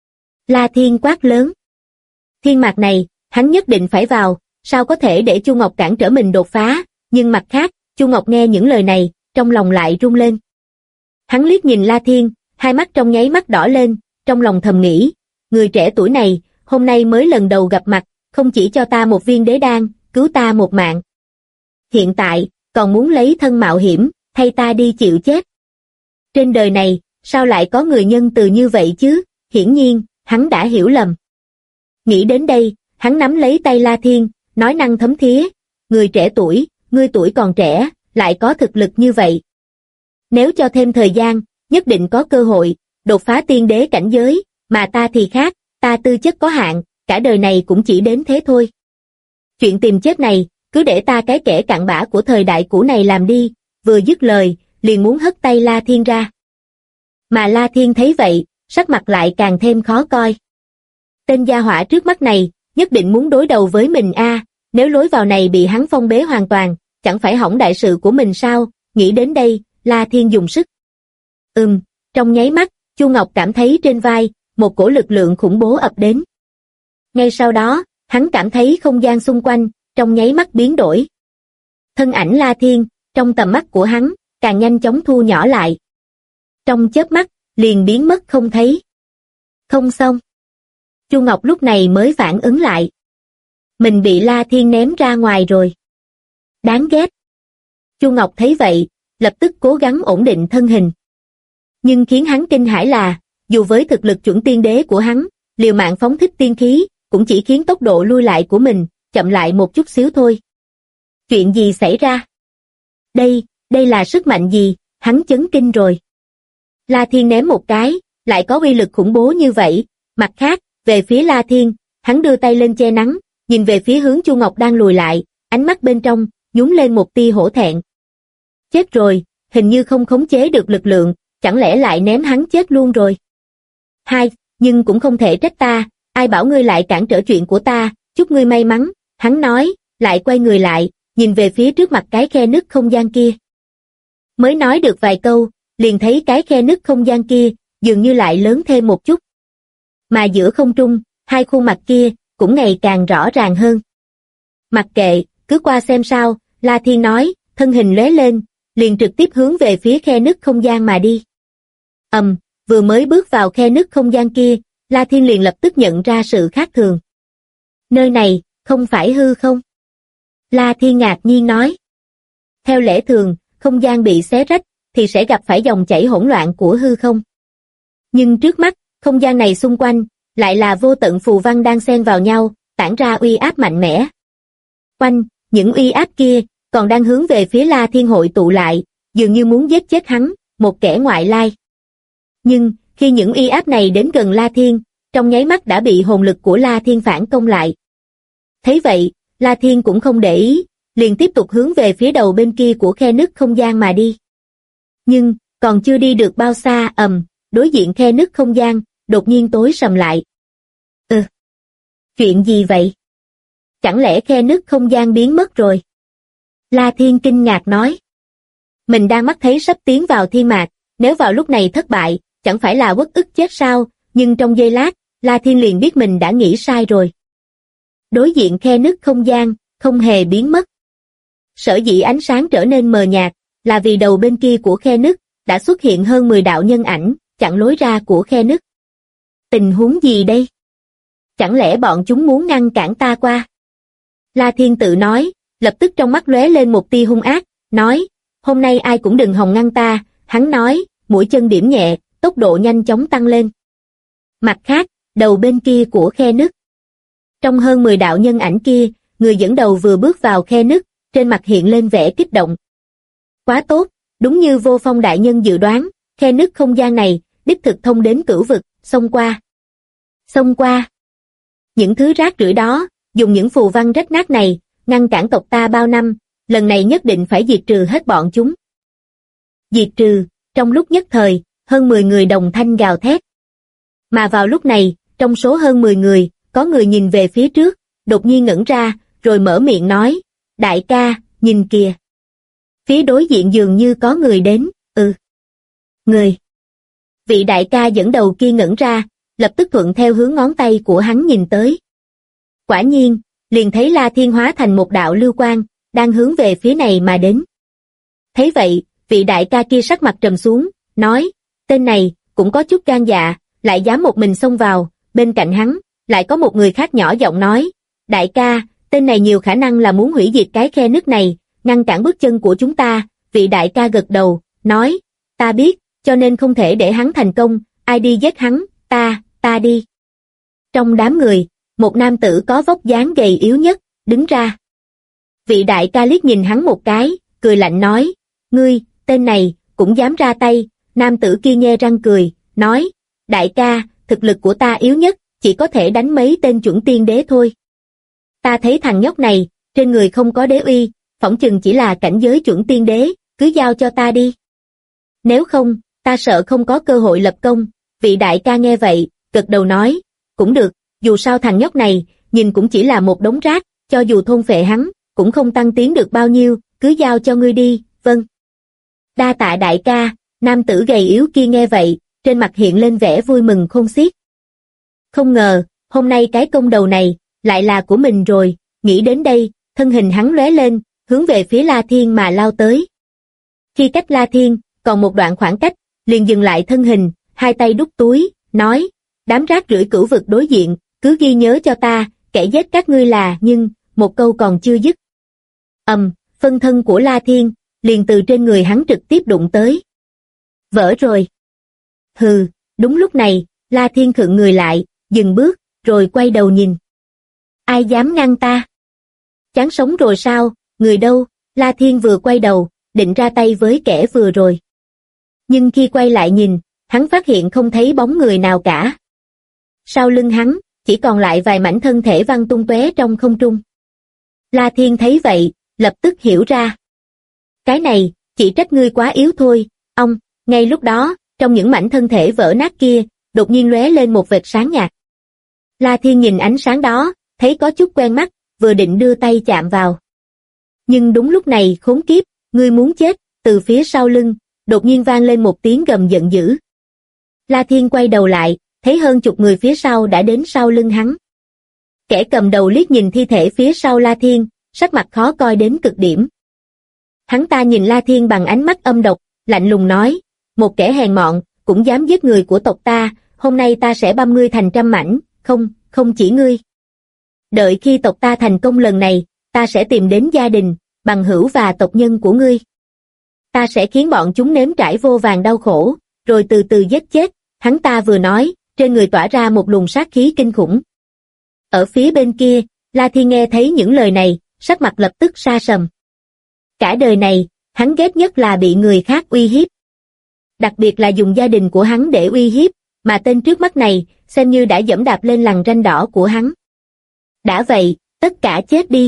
La Thiên quát lớn. Thiên Mạc này, hắn nhất định phải vào, sao có thể để Chu Ngọc cản trở mình đột phá? Nhưng mặt khác, Chu Ngọc nghe những lời này, trong lòng lại rung lên. Hắn liếc nhìn La Thiên, hai mắt trong nháy mắt đỏ lên, trong lòng thầm nghĩ, người trẻ tuổi này, hôm nay mới lần đầu gặp mặt, không chỉ cho ta một viên đế đan, cứu ta một mạng. Hiện tại, còn muốn lấy thân mạo hiểm, thay ta đi chịu chết. Trên đời này, sao lại có người nhân từ như vậy chứ? Hiển nhiên, hắn đã hiểu lầm. Nghĩ đến đây, hắn nắm lấy tay La Thiên, nói năng thấm thía, người trẻ tuổi, ngươi tuổi còn trẻ, lại có thực lực như vậy. Nếu cho thêm thời gian, nhất định có cơ hội, đột phá tiên đế cảnh giới, mà ta thì khác, ta tư chất có hạn, cả đời này cũng chỉ đến thế thôi. Chuyện tìm chết này, cứ để ta cái kẻ cặn bã của thời đại cũ này làm đi, vừa dứt lời, liền muốn hất tay La Thiên ra. Mà La Thiên thấy vậy, sắc mặt lại càng thêm khó coi. Tên gia hỏa trước mắt này, nhất định muốn đối đầu với mình a, nếu lối vào này bị hắn phong bế hoàn toàn, chẳng phải hỏng đại sự của mình sao? Nghĩ đến đây, La Thiên dùng sức. Trong nháy mắt, Chu Ngọc cảm thấy trên vai, một cổ lực lượng khủng bố ập đến. Ngay sau đó, hắn cảm thấy không gian xung quanh, trong nháy mắt biến đổi. Thân ảnh La Thiên, trong tầm mắt của hắn, càng nhanh chóng thu nhỏ lại. Trong chớp mắt, liền biến mất không thấy. Không xong. Chu Ngọc lúc này mới phản ứng lại. Mình bị La Thiên ném ra ngoài rồi. Đáng ghét. Chu Ngọc thấy vậy, lập tức cố gắng ổn định thân hình. Nhưng khiến hắn kinh hãi là, dù với thực lực chuẩn tiên đế của hắn, liều mạng phóng thích tiên khí, cũng chỉ khiến tốc độ lui lại của mình chậm lại một chút xíu thôi. Chuyện gì xảy ra? Đây là sức mạnh gì? Hắn chấn kinh rồi. La Thiên ném một cái, lại có uy lực khủng bố như vậy. Mặt khác, về phía La Thiên, hắn đưa tay lên che nắng, nhìn về phía hướng Chu Ngọc đang lùi lại, ánh mắt bên trong nhún lên một tia hổ thẹn. Chết rồi, hình như không khống chế được lực lượng, chẳng lẽ lại ném hắn chết luôn rồi? Nhưng cũng không thể trách ta, ai bảo ngươi lại cản trở chuyện của ta, chúc ngươi may mắn, hắn nói, lại quay người lại, nhìn về phía trước mặt cái khe nứt không gian kia. Mới nói được vài câu, liền thấy cái khe nứt không gian kia, dường như lại lớn thêm một chút. Mà giữa không trung, hai khuôn mặt kia, cũng ngày càng rõ ràng hơn. Mặc kệ, cứ qua xem sao, La Thiên nói, thân hình lóe lên, liền trực tiếp hướng về phía khe nứt không gian mà đi. Vừa mới bước vào khe nứt không gian kia, La Thiên liền lập tức nhận ra sự khác thường. Nơi này, không phải hư không? La Thiên ngạc nhiên nói. Theo lẽ thường, không gian bị xé rách, thì sẽ gặp phải dòng chảy hỗn loạn của hư không. Nhưng trước mắt, không gian này xung quanh, lại là vô tận phù văn đang xen vào nhau, tản ra uy áp mạnh mẽ. Những uy áp kia, còn đang hướng về phía La Thiên hội tụ lại, dường như muốn giết chết hắn, một kẻ ngoại lai. Nhưng, khi những uy áp này đến gần La Thiên, trong nháy mắt đã bị hồn lực của La Thiên phản công lại. Thấy vậy, La Thiên cũng không để ý, liền tiếp tục hướng về phía đầu bên kia của khe nứt không gian mà đi. Nhưng, còn chưa đi được bao xa, đối diện khe nứt không gian, đột nhiên tối sầm lại. Chuyện gì vậy? Chẳng lẽ khe nứt không gian biến mất rồi? La Thiên kinh ngạc nói. Mình đang mắt thấy sắp tiến vào thiên mạc, nếu vào lúc này thất bại, chẳng phải là uất ức chết sao? Nhưng trong giây lát, La Thiên liền biết mình đã nghĩ sai rồi. Đối diện khe nứt không gian, không hề biến mất. Sở dĩ ánh sáng trở nên mờ nhạt, là vì đầu bên kia của khe nứt, đã xuất hiện hơn 10 đạo nhân ảnh, chặn lối ra của khe nứt. Tình huống gì đây? Chẳng lẽ bọn chúng muốn ngăn cản ta qua? La Thiên tự nói, lập tức trong mắt lóe lên một tia hung ác, nói, hôm nay ai cũng đừng hòng ngăn ta, hắn nói, mũi chân điểm nhẹ, tốc độ nhanh chóng tăng lên. Mặt khác, đầu bên kia của khe nứt. Trong hơn 10 đạo nhân ảnh kia, người dẫn đầu vừa bước vào khe nứt, trên mặt hiện lên vẻ kích động. Quá tốt, đúng như Vô Phong đại nhân dự đoán, khe nứt không gian này, đích thực thông đến cửu vực, xông qua. Xông qua. Những thứ rác rưởi đó, dùng những phù văn rách nát này, ngăn cản tộc ta bao năm, lần này nhất định phải diệt trừ hết bọn chúng. Diệt trừ, trong lúc nhất thời, hơn 10 người đồng thanh gào thét. Mà vào lúc này, trong số hơn 10 người, có người nhìn về phía trước, đột nhiên ngẩn ra, rồi mở miệng nói, đại ca, nhìn kìa. Phía đối diện dường như có người đến, Người. Vị đại ca dẫn đầu kia ngẩn ra, lập tức thuận theo hướng ngón tay của hắn nhìn tới. Quả nhiên, liền thấy La Thiên hóa thành một đạo lưu quang, đang hướng về phía này mà đến. Thấy vậy, vị đại ca kia sắc mặt trầm xuống, nói, tên này, cũng có chút gan dạ, lại dám một mình xông vào, bên cạnh hắn, lại có một người khác nhỏ giọng nói, đại ca, tên này nhiều khả năng là muốn hủy diệt cái khe nứt này, ngăn cản bước chân của chúng ta, vị đại ca gật đầu, nói, ta biết, cho nên không thể để hắn thành công, ai đi giết hắn, ta đi. Trong đám người, một nam tử có vóc dáng gầy yếu nhất, đứng ra. Vị đại ca liếc nhìn hắn một cái, cười lạnh nói, ngươi, tên này, cũng dám ra tay, nam tử kia nhe răng cười, nói, đại ca, thực lực của ta yếu nhất, chỉ có thể đánh mấy tên chuẩn tiên đế thôi. Ta thấy thằng nhóc này, trên người không có đế uy, phỏng chừng chỉ là cảnh giới chuẩn tiên đế, cứ giao cho ta đi. Nếu không, ta sợ không có cơ hội lập công, vị đại ca nghe vậy, gật đầu nói, cũng được, dù sao thằng nhóc này, nhìn cũng chỉ là một đống rác, cho dù thôn phệ hắn, cũng không tăng tiến được bao nhiêu, cứ giao cho ngươi đi, vâng. Đa tạ đại ca, nam tử gầy yếu kia nghe vậy, trên mặt hiện lên vẻ vui mừng khôn xiết. Không ngờ, hôm nay cái công đầu này, lại là của mình rồi, nghĩ đến đây, thân hình hắn lóe lên, hướng về phía La Thiên mà lao tới. Khi cách La Thiên, còn một đoạn khoảng cách, liền dừng lại thân hình, hai tay đút túi, nói, đám rác rưởi cửu vực đối diện, cứ ghi nhớ cho ta, kẻ giết các ngươi là, nhưng, một câu còn chưa dứt. Phân thân của La Thiên, liền từ trên người hắn trực tiếp đụng tới. Vỡ rồi. Hừ, đúng lúc này, La Thiên khựng người lại, dừng bước, rồi quay đầu nhìn. Ai dám ngăn ta? Chán sống rồi sao, người đâu? La Thiên vừa quay đầu, định ra tay với kẻ vừa rồi. Nhưng khi quay lại nhìn, hắn phát hiện không thấy bóng người nào cả. Sau lưng hắn, chỉ còn lại vài mảnh thân thể văng tung tóe trong không trung. La Thiên thấy vậy, lập tức hiểu ra. Cái này, chỉ trách ngươi quá yếu thôi, ông, ngay lúc đó, trong những mảnh thân thể vỡ nát kia, đột nhiên lóe lên một vệt sáng nhạt. La Thiên nhìn ánh sáng đó, thấy có chút quen mắt, vừa định đưa tay chạm vào. Nhưng đúng lúc này khốn kiếp, ngươi muốn chết, từ phía sau lưng, đột nhiên vang lên một tiếng gầm giận dữ. La Thiên quay đầu lại, thấy hơn chục người phía sau đã đến sau lưng hắn. Kẻ cầm đầu liếc nhìn thi thể phía sau La Thiên, sắc mặt khó coi đến cực điểm. Hắn ta nhìn La Thiên bằng ánh mắt âm độc, lạnh lùng nói, một kẻ hèn mọn, cũng dám giết người của tộc ta, hôm nay ta sẽ băm ngươi thành trăm mảnh, không chỉ ngươi. Đợi khi tộc ta thành công lần này, ta sẽ tìm đến gia đình, bằng hữu và tộc nhân của ngươi. Ta sẽ khiến bọn chúng nếm trải vô vàn đau khổ, rồi từ từ giết chết, hắn ta vừa nói, trên người tỏa ra một luồng sát khí kinh khủng. Ở phía bên kia, La Thiên nghe thấy những lời này, sắc mặt lập tức sa sầm. Cả đời này, hắn ghét nhất là bị người khác uy hiếp. Đặc biệt là dùng gia đình của hắn để uy hiếp, mà tên trước mắt này, xem như đã giẫm đạp lên lằn ranh đỏ của hắn. Đã vậy, tất cả chết đi.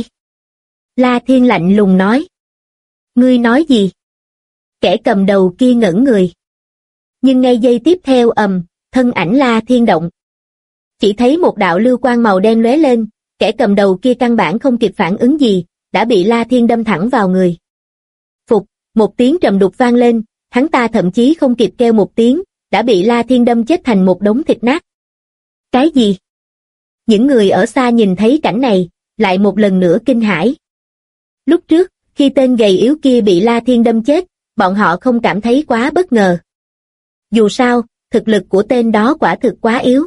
La Thiên lạnh lùng nói. Ngươi nói gì? Kẻ cầm đầu kia ngẩn người. Nhưng ngay giây tiếp theo thân ảnh La Thiên động. Chỉ thấy một đạo lưu quang màu đen lóe lên, kẻ cầm đầu kia căn bản không kịp phản ứng gì, đã bị La Thiên đâm thẳng vào người. Phục, một tiếng trầm đục vang lên, hắn ta thậm chí không kịp kêu một tiếng, đã bị La Thiên đâm chết thành một đống thịt nát. Cái gì? Những người ở xa nhìn thấy cảnh này, lại một lần nữa kinh hãi. Lúc trước, khi tên gầy yếu kia bị La Thiên đâm chết, bọn họ không cảm thấy quá bất ngờ. Dù sao, thực lực của tên đó quả thực quá yếu.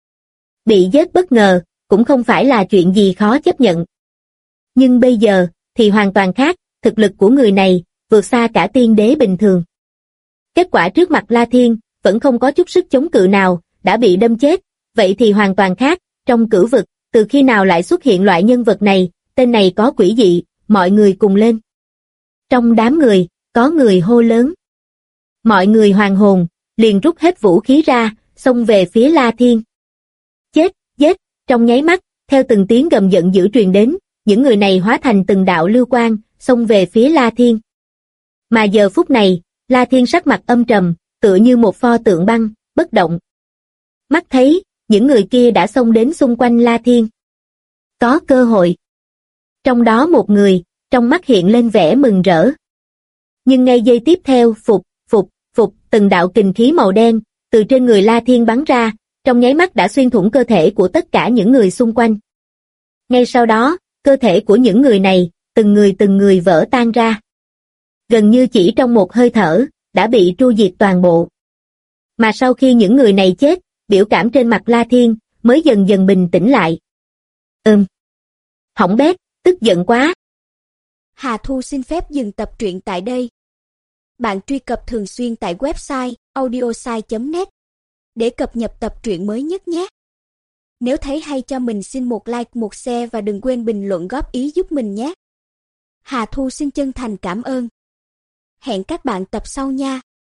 Bị giết bất ngờ, cũng không phải là chuyện gì khó chấp nhận. Nhưng bây giờ, thì hoàn toàn khác, thực lực của người này, vượt xa cả tiên đế bình thường. Kết quả trước mặt La Thiên, vẫn không có chút sức chống cự nào, đã bị đâm chết, vậy thì hoàn toàn khác, trong cửu vực, từ khi nào lại xuất hiện loại nhân vật này, tên này có quỷ dị, mọi người cùng lên. Trong đám người, có người hô lớn. Mọi người hoàn hồn, liền rút hết vũ khí ra, xông về phía La Thiên. Chết, giết, trong nháy mắt, theo từng tiếng gầm giận dữ truyền đến, những người này hóa thành từng đạo lưu quang, xông về phía La Thiên. Mà giờ phút này, La Thiên sắc mặt âm trầm, tựa như một pho tượng băng, bất động. Mắt thấy, những người kia đã xông đến xung quanh La Thiên. Có cơ hội. Trong đó một người, trong mắt hiện lên vẻ mừng rỡ. Nhưng ngay giây tiếp theo, từng đạo kình khí màu đen, từ trên người La Thiên bắn ra, trong nháy mắt đã xuyên thủng cơ thể của tất cả những người xung quanh. Ngay sau đó, cơ thể của những người này, từng người vỡ tan ra. Gần như chỉ trong một hơi thở, đã bị tru diệt toàn bộ. Mà sau khi những người này chết, biểu cảm trên mặt La Thiên, mới dần dần bình tĩnh lại. Hỏng bét, tức giận quá. Hà Thu xin phép dừng tập truyện tại đây. Bạn truy cập thường xuyên tại website audiosai.net để cập nhật tập truyện mới nhất nhé. Nếu thấy hay cho mình xin một like, một share và đừng quên bình luận góp ý giúp mình nhé. Hà Thu xin chân thành cảm ơn. Hẹn các bạn tập sau nha.